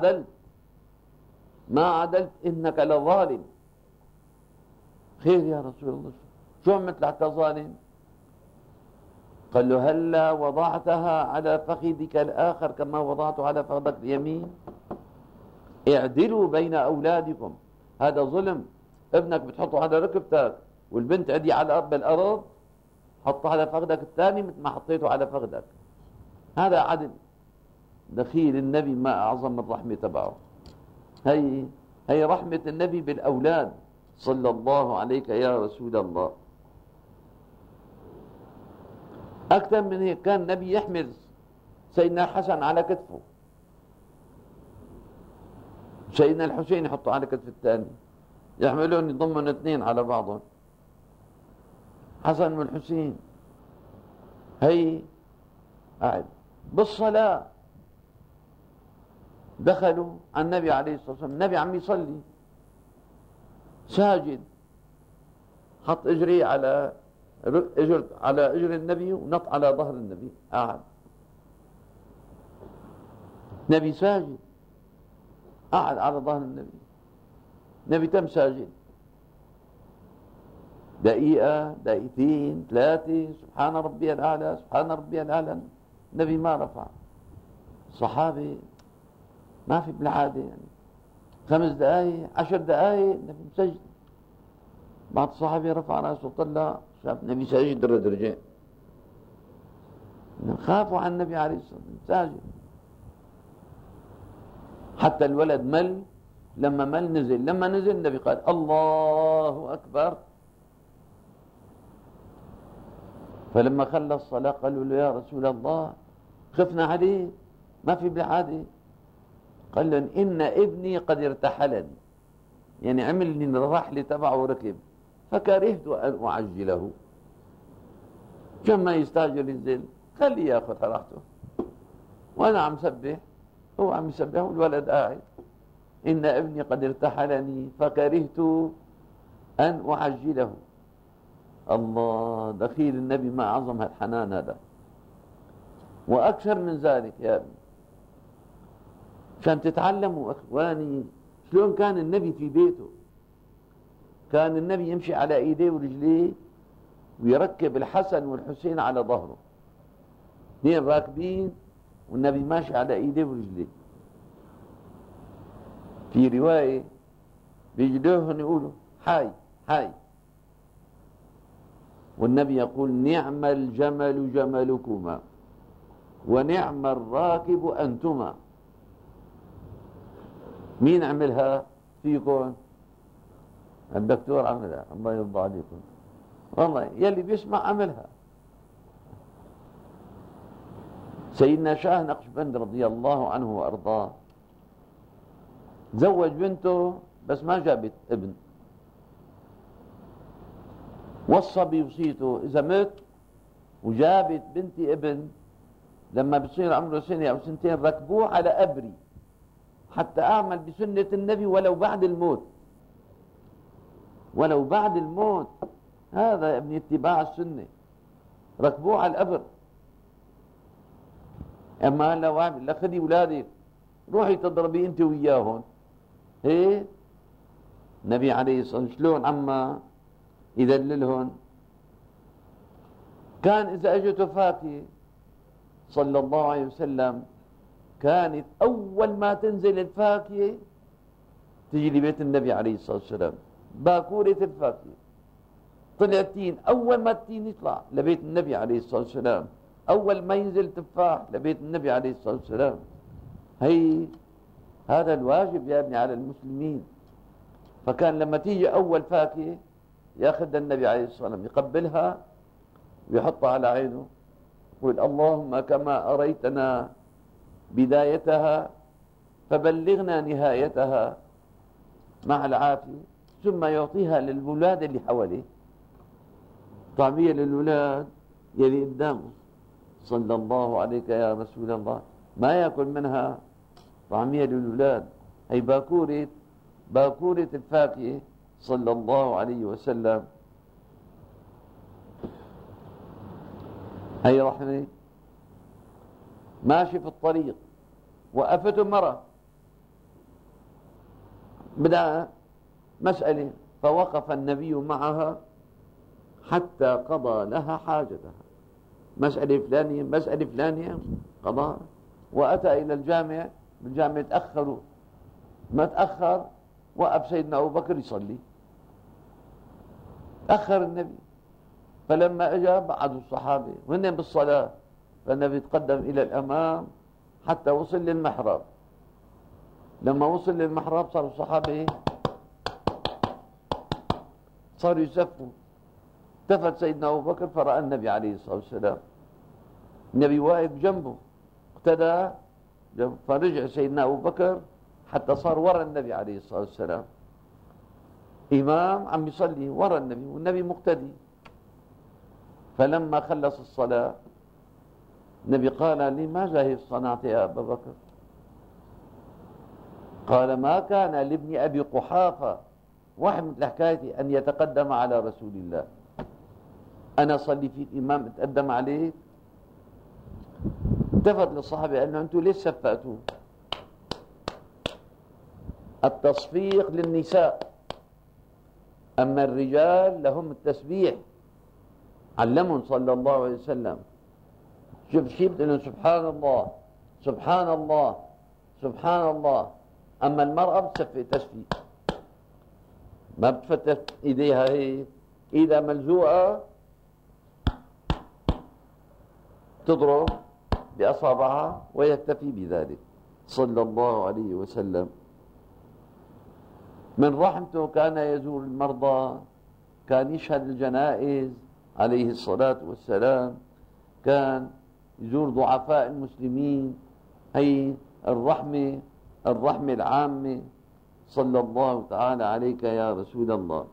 [SPEAKER 1] ما عدلت إنك لظالم. خير يا رسول الله، شو عملت لحتى ظالم؟ قال له هلا وضعتها على فخذك الآخر كما وضعته على فخذك اليمين؟ اعدلوا بين أولادكم، هذا ظلم. ابنك بتحطه على ركبتك والبنت عدي على بالأرض، حطه على فخذك الثاني مثل ما حطيته على فخذك، هذا عدل. دخيل النبي ما أعظم الرحمة تبعه. هي رحمة النبي بالأولاد صلى الله عليك يا رسول الله. أكثر من هيك كان النبي يحمل سيدنا الحسن على كتفه، سيدنا الحسين يحطه على كتف الثاني، يحملون يضمن اثنين على بعضهم، حسن والحسين. هي قاعد بالصلاة دخلوا على النبي عليه الصلاة والسلام، النبي عم يصلي ساجد، حط اجري على اجر النبي ونط على ظهر النبي، قاعد النبي ساجد قاعد على ظهر النبي تم ساجد دقيقة دقيقتين 3، سبحان ربي الأعلى سبحان ربي الأعلى، النبي ما رفع. صحابي ما في بالعادة يعني 5 دقائق 10 دقائق النبي مسجد. بعض الصحابي رفع رأسه طلع شاف النبي ساجد رجع، خافوا عن النبي عليه الصلاة والسلام ساجد. حتى الولد مل، لما نزل النبي قال الله أكبر. فلما خلص الصلاة قالوا له يا رسول الله خفنا عليه ما في بالعادة. قال لهم إن ابني قد ارتحلني، يعني عمل لي الرحلة تبعه وركب، فكرهت أن أعجله، كما يستعجل ينزل خليه ياخذ راحته، وأنا عم سبح هو عم يسبح والولد قاعد. إن ابني قد ارتحلني فكرهت أن أعجله. الله، دخيل النبي ما أعظم الحنان هذا. وأكثر من ذلك يا ابني، عشان تتعلموا إخواني شلون كان النبي في بيته. كان النبي يمشي على ايديه ورجليه ويركب الحسن والحسين على ظهره، اثنين راكبين والنبي ماشي على ايديه ورجليه. في رواية بيجدوهم يقولوا حي حي، والنبي يقول نعم الجمل جملكما ونعم الراكب أنتما. مين عملها فيكم؟ الدكتور عملها، الله يرضى عليكم، والله يلي بيسمع عملها. سيدنا شاه نقشبند رضي الله عنه وأرضاه تزوج بنته بس ما جابت ابن، وصى بوصيته إذا مت وجابت بنتي ابن لما بصير عمره سنة أو سنتين ركبوه على أبري حتى أعمل بسنة النبي ولو بعد الموت، ولو بعد الموت. هذا يا ابني اتباع السنة، ركبوه على الأبر. أما هلا واحد لا خذي أولادك روحي تضربي أنت وياهم، إيه النبي عليه الصلاة والسلام شلون عما يذللهم. كان إذا أجته فاكهة صلى الله عليه وسلم كانت أول ما تنزل الفاكهة تجي لبيت النبي عليه الصلاة والسلام، باكورة الفاكهة طلع التين، أول ما التين يطلع لبيت النبي عليه الصلاة والسلام، أول ما ينزل تفاح لبيت النبي عليه الصلاة والسلام. هذا الواجب يا ابني على المسلمين. فكان لما تيجي أول فاكهة ياخذ النبي عليه الصلاة والسلام يقبلها ويحطها على عينه يقول اللهم كما أريتنا بدايتها فبلغنا نهايتها مع العافية، ثم يعطيها للولاد اللي حواليه، طعمية للولاد يلي قدامه صلى الله عليك يا رسول الله، ما يأكل منها، طعمية للولاد. هي باكورة الفاكهة صلى الله عليه وسلم. هي رحمة. ماشي في الطريق وقفته مرة بدأ مسألة، فوقف النبي معها حتى قضى لها حاجتها، مسألة فلانية قضاء. وأتى إلى الجامع، بالجامع تأخروا، ما تأخر وقف سيدنا أبو بكر يصلي، تأخر النبي. فلما أجا بعض الصحابة وهن بالصلاة، فالنبي تقدم إلى الأمام حتى وصل للمحراب. لما وصل للمحراب صاروا الصحابة صاروا يسفوا. التفت سيدنا أبو بكر فرأى النبي عليه الصلاة والسلام، النبي واقف جنبه، اقتدى جنبه. فرجع سيدنا أبو بكر حتى صار وراء النبي عليه الصلاة والسلام، إمام عم يصلي وراء النبي والنبي مقتدي. فلما خلص الصلاة النبي قال لماذا هي صنعت يا أبا بكر؟ قال ما كان لابن أبي قحافة واحد مثل حكايتي أن يتقدم على رسول الله، أنا صلي فيك إمام اتقدم عليك. التفت للصحابة قال له أنتم ليش سفأتوا؟ التصفيق للنساء، أما الرجال لهم التسبيح، علمهم صلى الله عليه وسلم. شوف شيء بتقول سبحان الله سبحان الله سبحان الله، أما المرأة بتصفي تسفيق، ما بتفتح إيديها، هي إذا ملزوقة تضرب بأصابعها ويكتفي بذلك صلى الله عليه وسلم. من رحمته كان يزور المرضى، كان يشهد الجنائز عليه الصلاة والسلام، كان يزور ضعفاء المسلمين. هي الرحمة العامة صلى الله تعالى عليك يا رسول الله.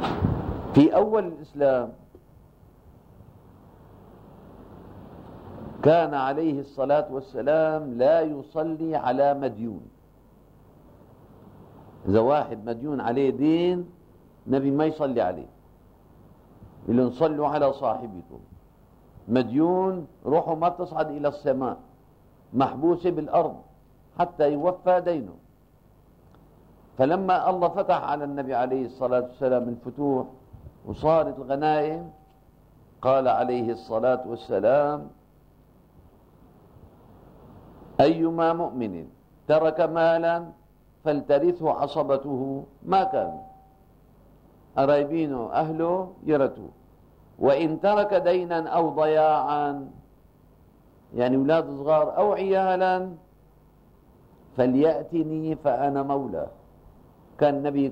[SPEAKER 1] في أول الإسلام كان عليه الصلاة والسلام لا يصلي على مديون. إذا واحد مديون عليه دين النبي ما يصلي عليه، يقول صلوا على صاحبكم. مديون روحه ما تصعد إلى السماء، محبوسة بالأرض حتى يوفى دينه. فلما الله فتح على النبي عليه الصلاة والسلام الفتوح وصارت الغنائم، قال عليه الصلاة والسلام: أيما مؤمن ترك مالا فلترثه عصبته ما كان، قرايبينه أهله يرثوه. وإن ترك دينا أو ضياعا، يعني أولاد صغار أو عيالا، فليأتني فأنا مولاه. كان النبي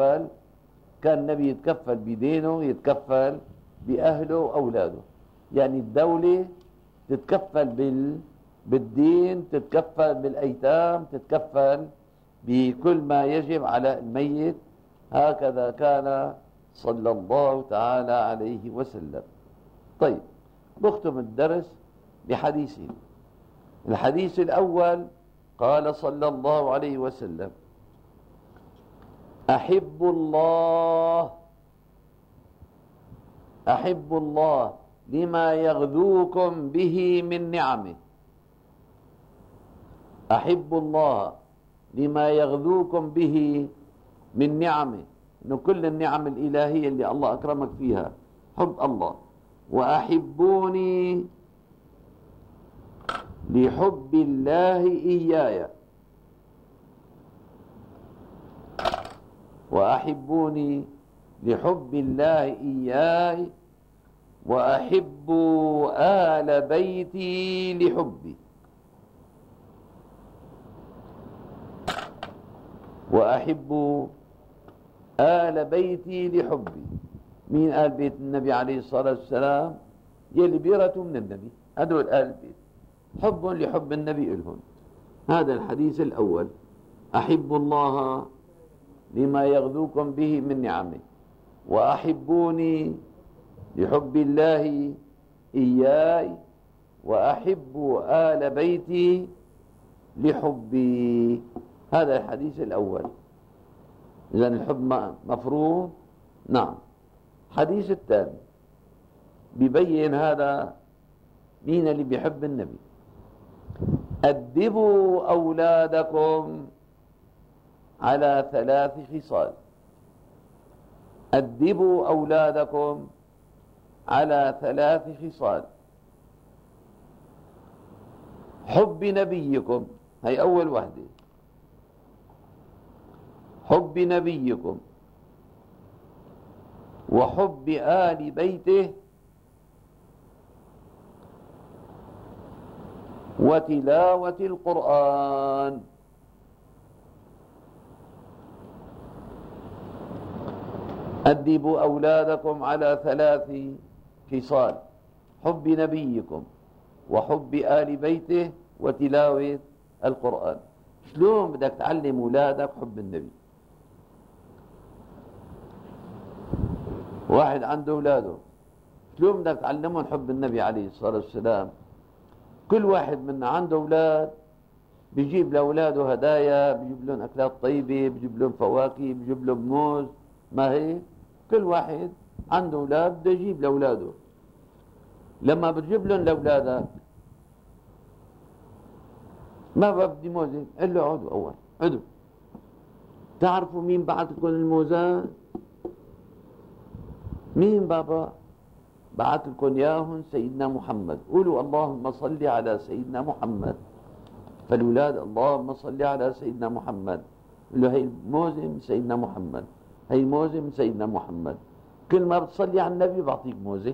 [SPEAKER 1] يتكفل بدينه، يتكفل بأهله وأولاده. يعني الدولة تتكفل بالدين، تتكفل بالأيتام، تتكفل بكل ما يجب على الميت. هكذا كان صلى الله تعالى عليه وسلم. طيب، بختم الدرس بحديثين. الحديث الأول قال صلى الله عليه وسلم: أحب الله لما يغذوكم به من نعمه. أحب الله لما يغذوكم به من نعمه، إنه كل النعم الإلهية اللي الله أكرمك فيها حب الله. وأحبوني لحب الله إياي. وأحبوني لحب الله إياي وأحبوا آل بيتي لحبي. وأحبوا آل بيتي لحبي. مين آل بيت النبي عليه الصلاة والسلام؟ يلي بيرثوا من النبي، هذول آل البيت، حب لحب النبي إلهم. هذا الحديث الأول: أحب الله لما يغذوكم به من نعمه، وأحبوني لحب الله إياي، وأحبوا آل بيتي لحبي. هذا الحديث الأول. إذن الحب مفروض. نعم. الحديث الثاني بيبين هذا مين اللي بيحب النبي. أدبوا أولادكم على 3 خصال. أدبوا أولادكم على 3 خصال: حب نبيكم، هي أول وحدة، حب نبيكم، وحب آل بيته، وتلاوة القرآن. أدبوا أولادكم على 3 خصال: حب نبيكم، وحب آل بيته، وتلاوة القرآن. شلون بدك تعلم أولادك حب النبي؟ واحد عنده أولاده، شلون بدك تعلمهم حب النبي عليه الصلاة والسلام؟ كل واحد منا عنده أولاد، بيجيب لأولاده هدايا، بيجيب لهم أكلات طيبة، بيجيب لهم فواكه، بيجيب لهم موز. ما هي كل واحد عنده أولاد بده يجيب لأولاده. لما بتجيب لهم لأولادك ما بدي موزة، قل له عدوا أول، عدوا. تعرفوا مين بعت لكم الموزات؟ مين بابا بعت لكم ياهن؟ سيدنا محمد. قولوا اللهم صل على سيدنا محمد. فالأولاد اللهم صل على سيدنا محمد، قل له هي موزة من سيدنا محمد، هي موزة من سيدنا محمد. كل ما بتصلي على النبي بعطيك موزة.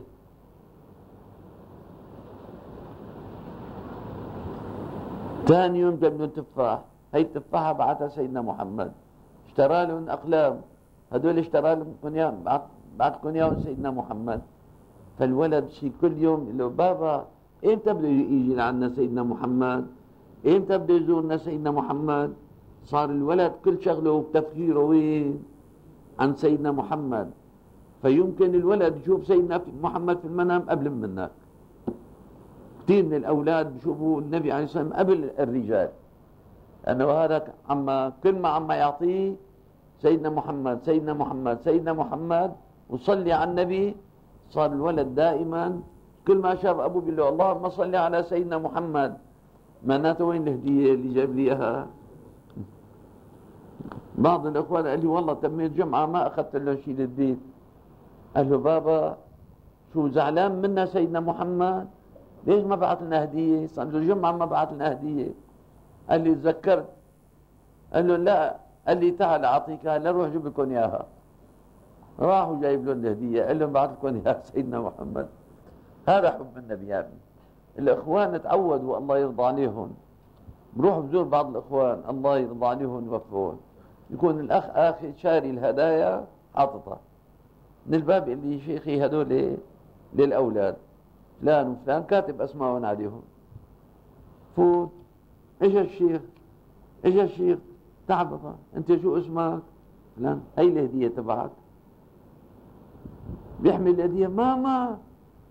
[SPEAKER 1] ثاني يوم جاب لهم تفاح، هي التفاحة بعتها سيدنا محمد. اشترى لهم أقلام، هدول اشترى لهم كنيان، بعتكم اياهم سيدنا محمد. فالولد شي كل يوم يقول له بابا امتى بده يجي لعنا سيدنا محمد؟ امتى بده يزورنا سيدنا محمد؟ صار الولد كل شغله وتفكيره وين؟ عن سيدنا محمد. فيمكن الولد يشوف سيدنا محمد في المنام قبل منك. كثير من الأولاد بيشوفوا النبي عليه الصلاة والسلام قبل الرجال، لأنه هذا كل ما عم يعطيه سيدنا محمد سيدنا محمد سيدنا محمد وصلي على النبي، صار الولد دائما كل ما شاف أبوه بيقول له اللهم صل على سيدنا محمد. معناته وين الهدية اللي جاب لي إياها؟ بعض الأخوان قال لي والله تميت جمعة ما أخذت له شيء للبيت. قال له بابا شو زعلان منا سيدنا محمد؟ ليش ما بعث لنا هدية؟ صار له جمعة ما بعث لنا هدية. قال لي تذكرت. قال له لا، قال لي تعال أعطيك، هلا روح جيب لكم إياها. راحوا جايب لهم الهدية، قال لهم بعث لكم إياها سيدنا محمد. هذا حب النبي يا ابني. الإخوان تعودوا الله يرضى عليهم، بروح بزور بعض الإخوان الله يرضى عليهم يوفقون، يكون الأخ آخر شاري الهدايا حاططها من الباب اللي شيخي هدول للأولاد فلان وفلان كاتب أسماءهم عليهم. فوت إجا الشيخ إجا الشيخ تعال بابا أنت شو اسمك؟ فلان. هي الهدية تبعك. بيحمل الهدية ماما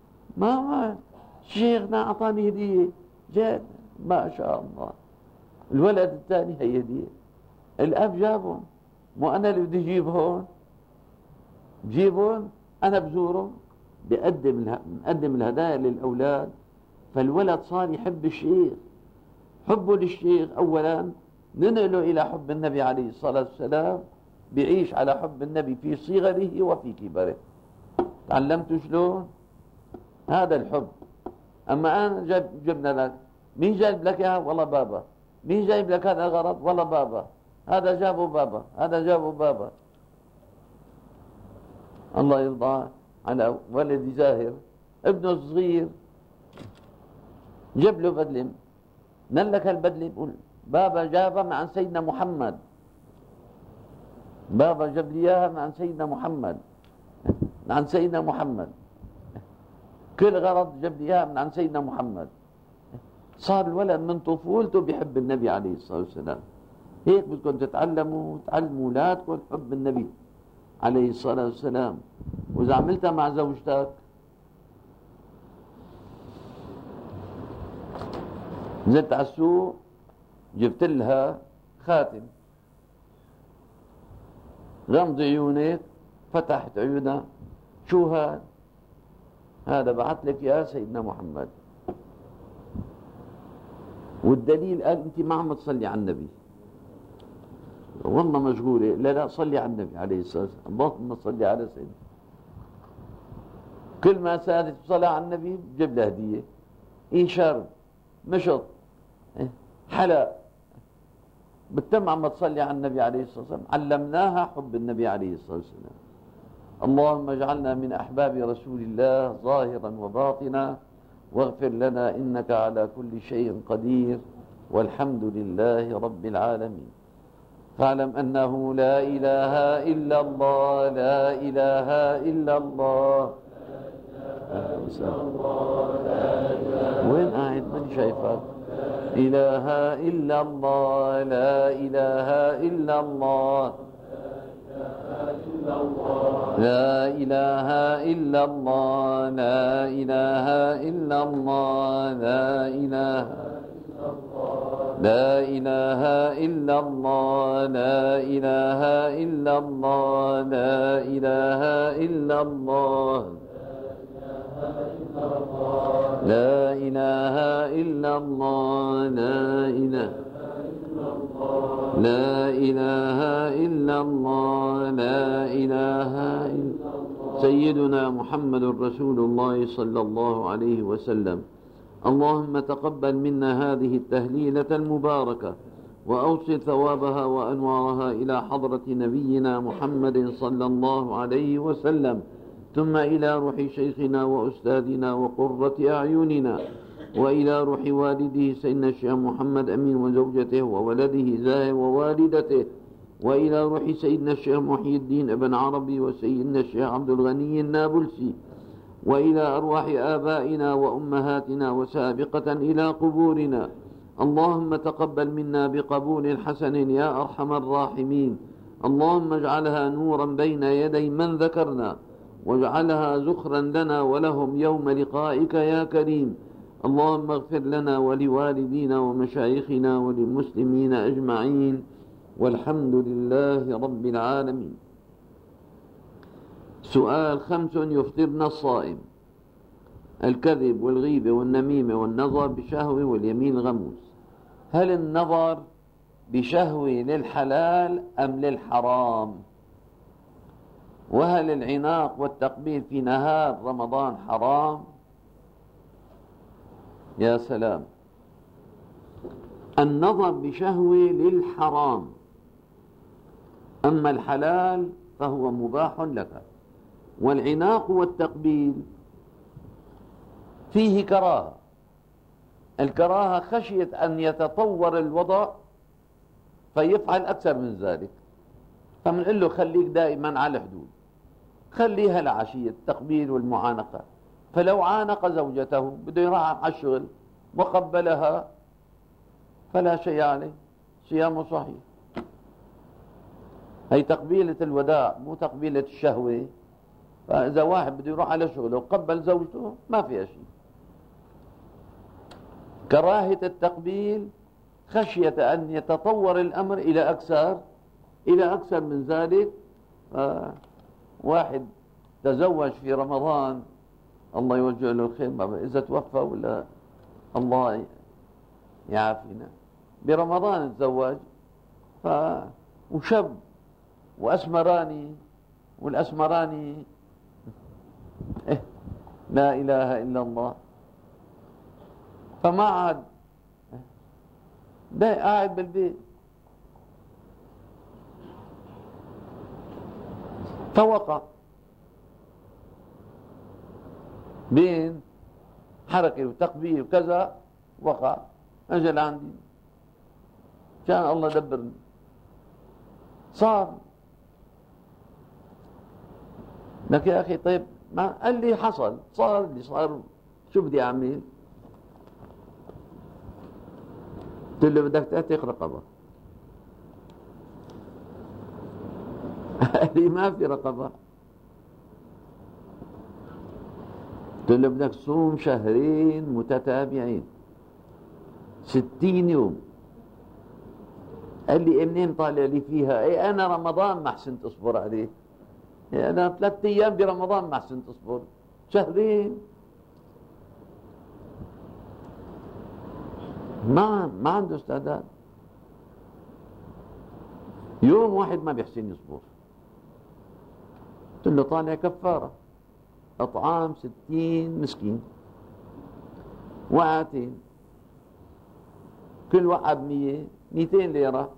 [SPEAKER 1] شيخنا أعطاني هدية جاد ما شاء الله. الولد الثاني هي هدية. الأب جابهم، مو أنا اللي بدي بجيبهم أنا بزورهم بقدم الهدايا للأولاد. فالولد صار يحب الشيخ، حبه للشيخ أولا ننقله إلى حب النبي عليه الصلاة والسلام، بيعيش على حب النبي في صغره وفي كبره. تعلمتوا شلون؟ هذا الحب. أما أنا جبنا لك، مين جايب لك إياها؟ والله بابا. مين جايب لك هذا الغرض؟ والله بابا. هذا جابه بابا، هذا جابه بابا. الله يرضى على ولدي زاهر ابنه الصغير، جاب له بدلة، نلك هالبدلة يقول بابا جابها من عن سيدنا محمد، بابا جاب لي اياها من عن سيدنا محمد، من عن سيدنا محمد، كل غرض جاب لي اياها من عن سيدنا محمد. صار الولد من طفولته بيحب النبي عليه الصلاة والسلام. هيك بدكم تعلموا اولادكم حب النبي عليه الصلاة والسلام. وإذا عملتها مع زوجتك، نزلت على السوق جبت لها خاتم، غمض عيونك فتحت عيونها، شو هذا بعث لك يا سيدنا محمد. والدليل قال انت ما عم تصلي على النبي، والله مشغولة. لا صلي على النبي عليه الصلاة والسلام، اللهم صلي على سيدنا. كل ما سادت صلاة على النبي بجيب له هدية، شرب مشط حلا. بالتم عم تصلي على النبي عليه الصلاة والسلام. علمناها حب النبي عليه الصلاة والسلام. اللهم اجعلنا من أحباب رسول الله ظاهرا وباطنا، واغفر لنا إنك على كل شيء قدير، والحمد لله رب العالمين. فاعلم أنه لا إله إلا الله، لا إله إلا الله. وين قاعد؟ ماني شايفك. إله إلا الله، لا إله إلا الله، لا إله إلا الله، لا إله إلا الله، لا إله لا إله إلا الله، لا إله إلا الله، لا إله إلا الله، لا إله إلا الله، لا إله لا إله إلا الله، لا إله إلا سيدنا محمد رسول الله صلى الله عليه وسلم. اللهم تقبل منا هذه التهليلة المباركة، وأوصل ثوابها وأنوارها إلى حضرة نبينا محمد صلى الله عليه وسلم، ثم إلى روح شيخنا وأستاذنا وقرة أعيننا، وإلى روح والده سيدنا الشيخ محمد أمين وزوجته وولده زاهر ووالدته، وإلى روح سيدنا الشيخ محي الدين ابن عربي وسيدنا الشيخ عبد الغني النابلسي، وإلى أرواح آبائنا وأمهاتنا وسابقة إلى قبورنا. اللهم تقبل منا بقبول حسن يا أرحم الراحمين. اللهم اجعلها نورا بين يدي من ذكرنا، واجعلها زخرا لنا ولهم يوم لقائك يا كريم. اللهم اغفر لنا ولوالدينا ومشايخنا وللمسلمين أجمعين، والحمد لله رب العالمين. سؤال 5 يفطرنا الصائم: الكذب والغيبة والنميمة والنظر بشهوة واليمين الغموس. هل النظر بشهوة للحلال أم للحرام؟ وهل العناق والتقبيل في نهار رمضان حرام؟ يا سلام. النظر بشهوة للحرام، أما الحلال فهو مباح لك. والعناق والتقبيل فيه كراهة. الكراهة خشية أن يتطور الوضع فيفعل أكثر من ذلك، فمنقول له خليك دائما على الحدود، خليها العشية التقبيل والمعانقة. فلو عانق زوجته بده يروح على الشغل وقبلها فلا شيء عليه، صيامه صحيح. هي تقبيلة الوداع مو تقبيلة الشهوة. فإذا واحد بده يروح على شغله وقبل زوجته ما فيها شيء. كراهة التقبيل خشية أن يتطور الأمر إلى أكثر من ذلك. واحد تزوج في رمضان، الله يوجه له الخير، إذا توفى ولا الله يعافينا، برمضان تزوج وشاب وأسمراني، والأسمراني لا إله إلا الله، فما عاد ده قاعد بالبيت. فوقع بين حركة وتقبيل وكذا، وقع أجل عندي، كان الله دبرني، صار لك يا أخي. طيب ما قال لي حصل، صار اللي صار، شو بدي أعمل؟ قلت له بدك تعتق رقبة. قال لي ما في رقبة. قلت له بدك تصوم 2 شهر متتابعين 60 يوم. قال لي منين طالع لي فيها؟ اي انا رمضان ما حسنت اصبر عليه، انا 3 أيام برمضان ما حسنت اصبر، 2 شهر ما عنده استعداد. يوم واحد ما بيحسن يصبر. قلت له طالع كفارة اطعام 60 مسكين، وقعتين، كل وقعة ب100، 200 ليرة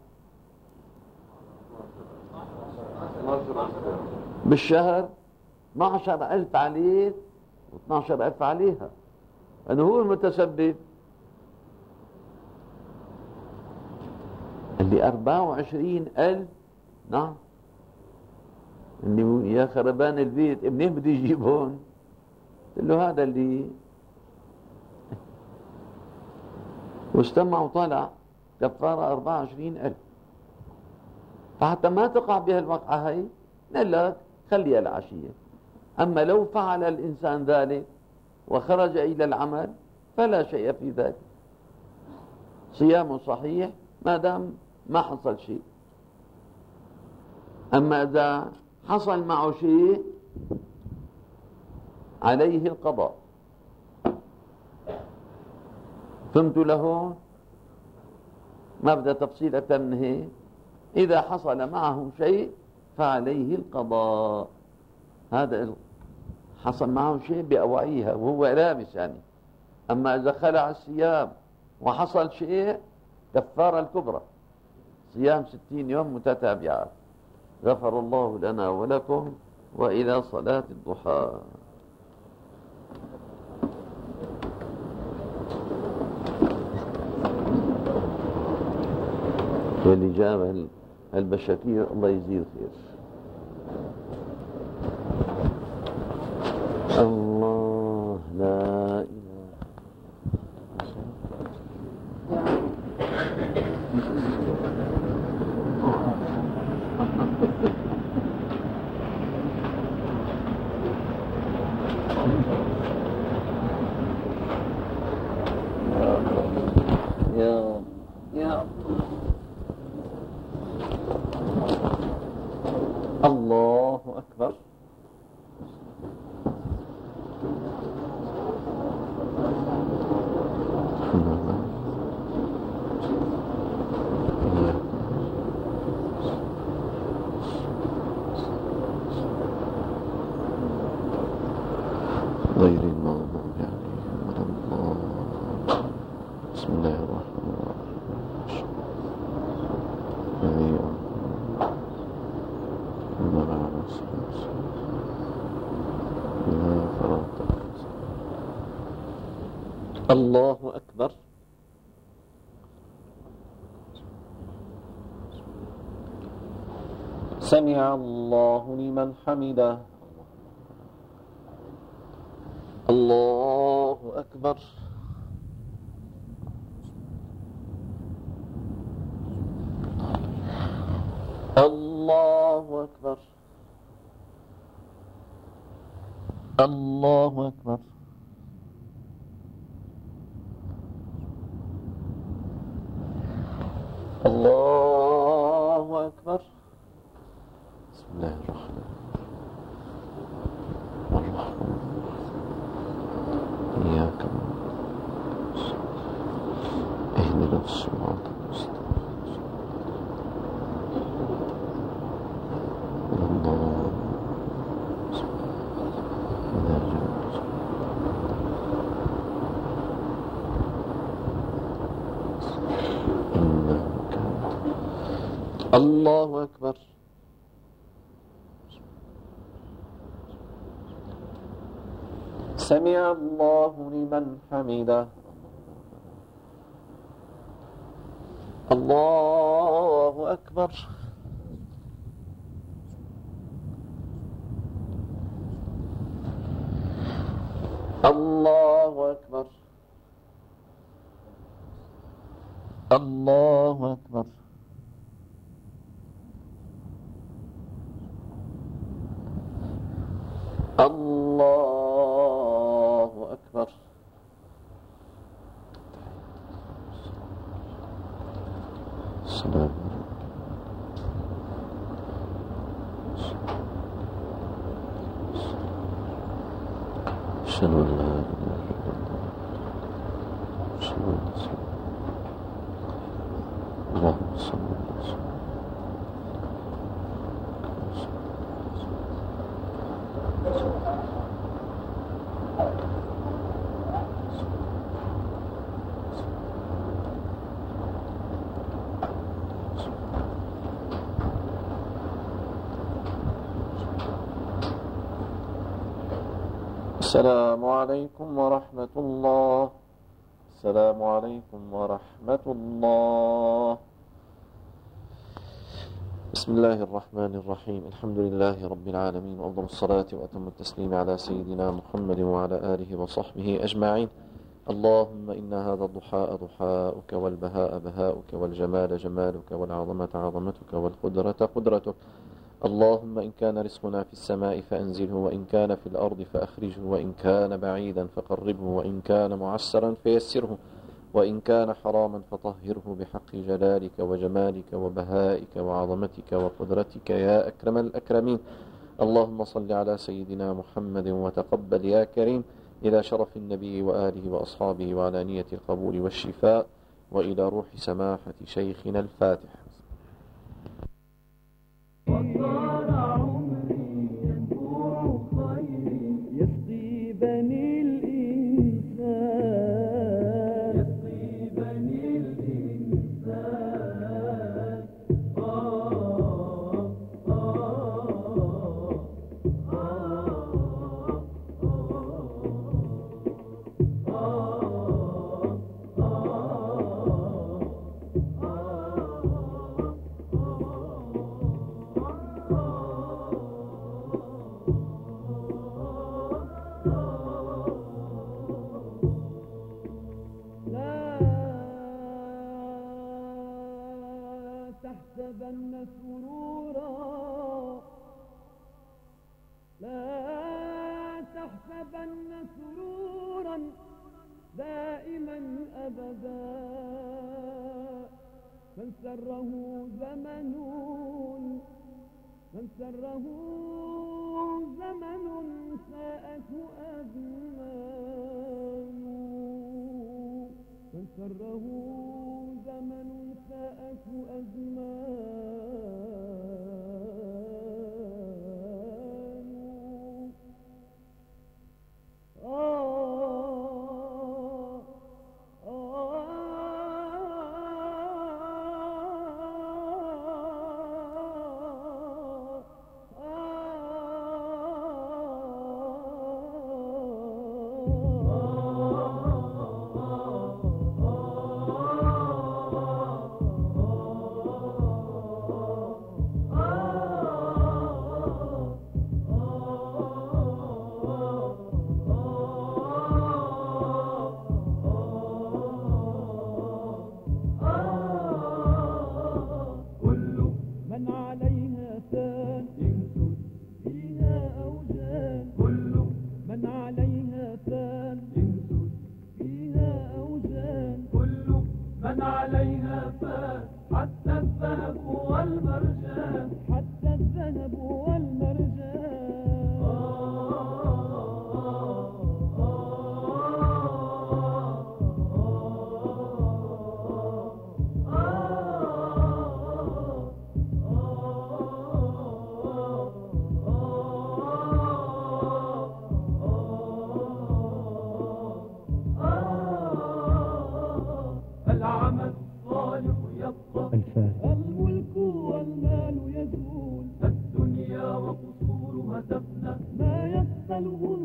[SPEAKER 1] بالشهر، 12,000 عليه و12,000 عليها، أنه هو المتسبب. اللي 24,000. نعم، اللي يا خربان البيت منين بده يجيبون؟ قلت له هذا اللي واستمع وطلع كفارة 24,000. فحتى ما تقع بها الوقعة هي نقول لك خليها العشية. أما لو فعل الإنسان ذلك وخرج إلى العمل فلا شيء في ذلك، صيامه صحيح ما دام ما حصل شيء. أما إذا حصل معه شيء عليه القضاء. فهمت له؟ ما بدأ تفصيل أكثر من هيك. إذا حصل معه شيء فعليه القضاء. هذا حصل معه شيء بأوعيها وهو لابس يعني. أما إذا خلع الصيام وحصل شيء كفارة الكبرى، صيام 60 يوم متتابعات. غفر الله لنا ولكم، وإلى صلاة الضحى. واللي جاب البشاكير الله يزيد خير. الله لا إله.
[SPEAKER 2] الله أكبر.
[SPEAKER 3] غير المغضوب عليهم ولا الضالين. بسم الله الرحمن الرحيم. الذي أمر على الصلاة إذا فرغت
[SPEAKER 2] الله أكبر. سمع الله لمن حمده. الله أكبر. الله أكبر. الله أكبر. الله أكبر.
[SPEAKER 3] بسم الله الرحمن الرحيم. إياك نعبد اهدنا الصراط المستقيم
[SPEAKER 2] الله أكبر. سمع الله لمن حمده. الله أكبر. الله أكبر. الله أكبر. الله أكبر.
[SPEAKER 3] السلام أشهد أن لا إله إلا الله أشهد أن اللهم صل على سيدنا
[SPEAKER 2] السلام عليكم ورحمة الله. السلام عليكم ورحمة الله. بسم الله الرحمن الرحيم. الحمد لله رب العالمين، وأفضل الصلاة وأتم التسليم على سيدنا محمد وعلى آله وصحبه أجمعين. اللهم إن هذا الضحاء ضحاؤك، والبهاء بهاؤك، والجمال جمالك، والعظمة عظمتك، والقدرة قدرتك. اللهم إن كان رزقنا في السماء فأنزله، وإن كان في الأرض فأخرجه، وإن كان بعيدا فقربه، وإن كان معسرا فيسره، وإن كان حراما فطهره بحق جلالك وجمالك وبهائك وعظمتك وقدرتك يا أكرم الأكرمين. اللهم صل على سيدنا محمد وتقبل يا كريم إلى شرف النبي وآله وأصحابه، وعلى نية القبول والشفاء، وإلى روح سماحة شيخنا الفاتح.
[SPEAKER 4] وطال عمري ينبوع خيري يسقي بني الإنسان، يسقي بني الإنسان. تحسبن سرورا، لا تحسبن سرورا دائما أبدا، من سره زمن من سره زمن ساءته أزمان، من سره زمن ساءته أزمان. الملك والمال يزول، الدنيا وقصورها تفنى، ما يقتله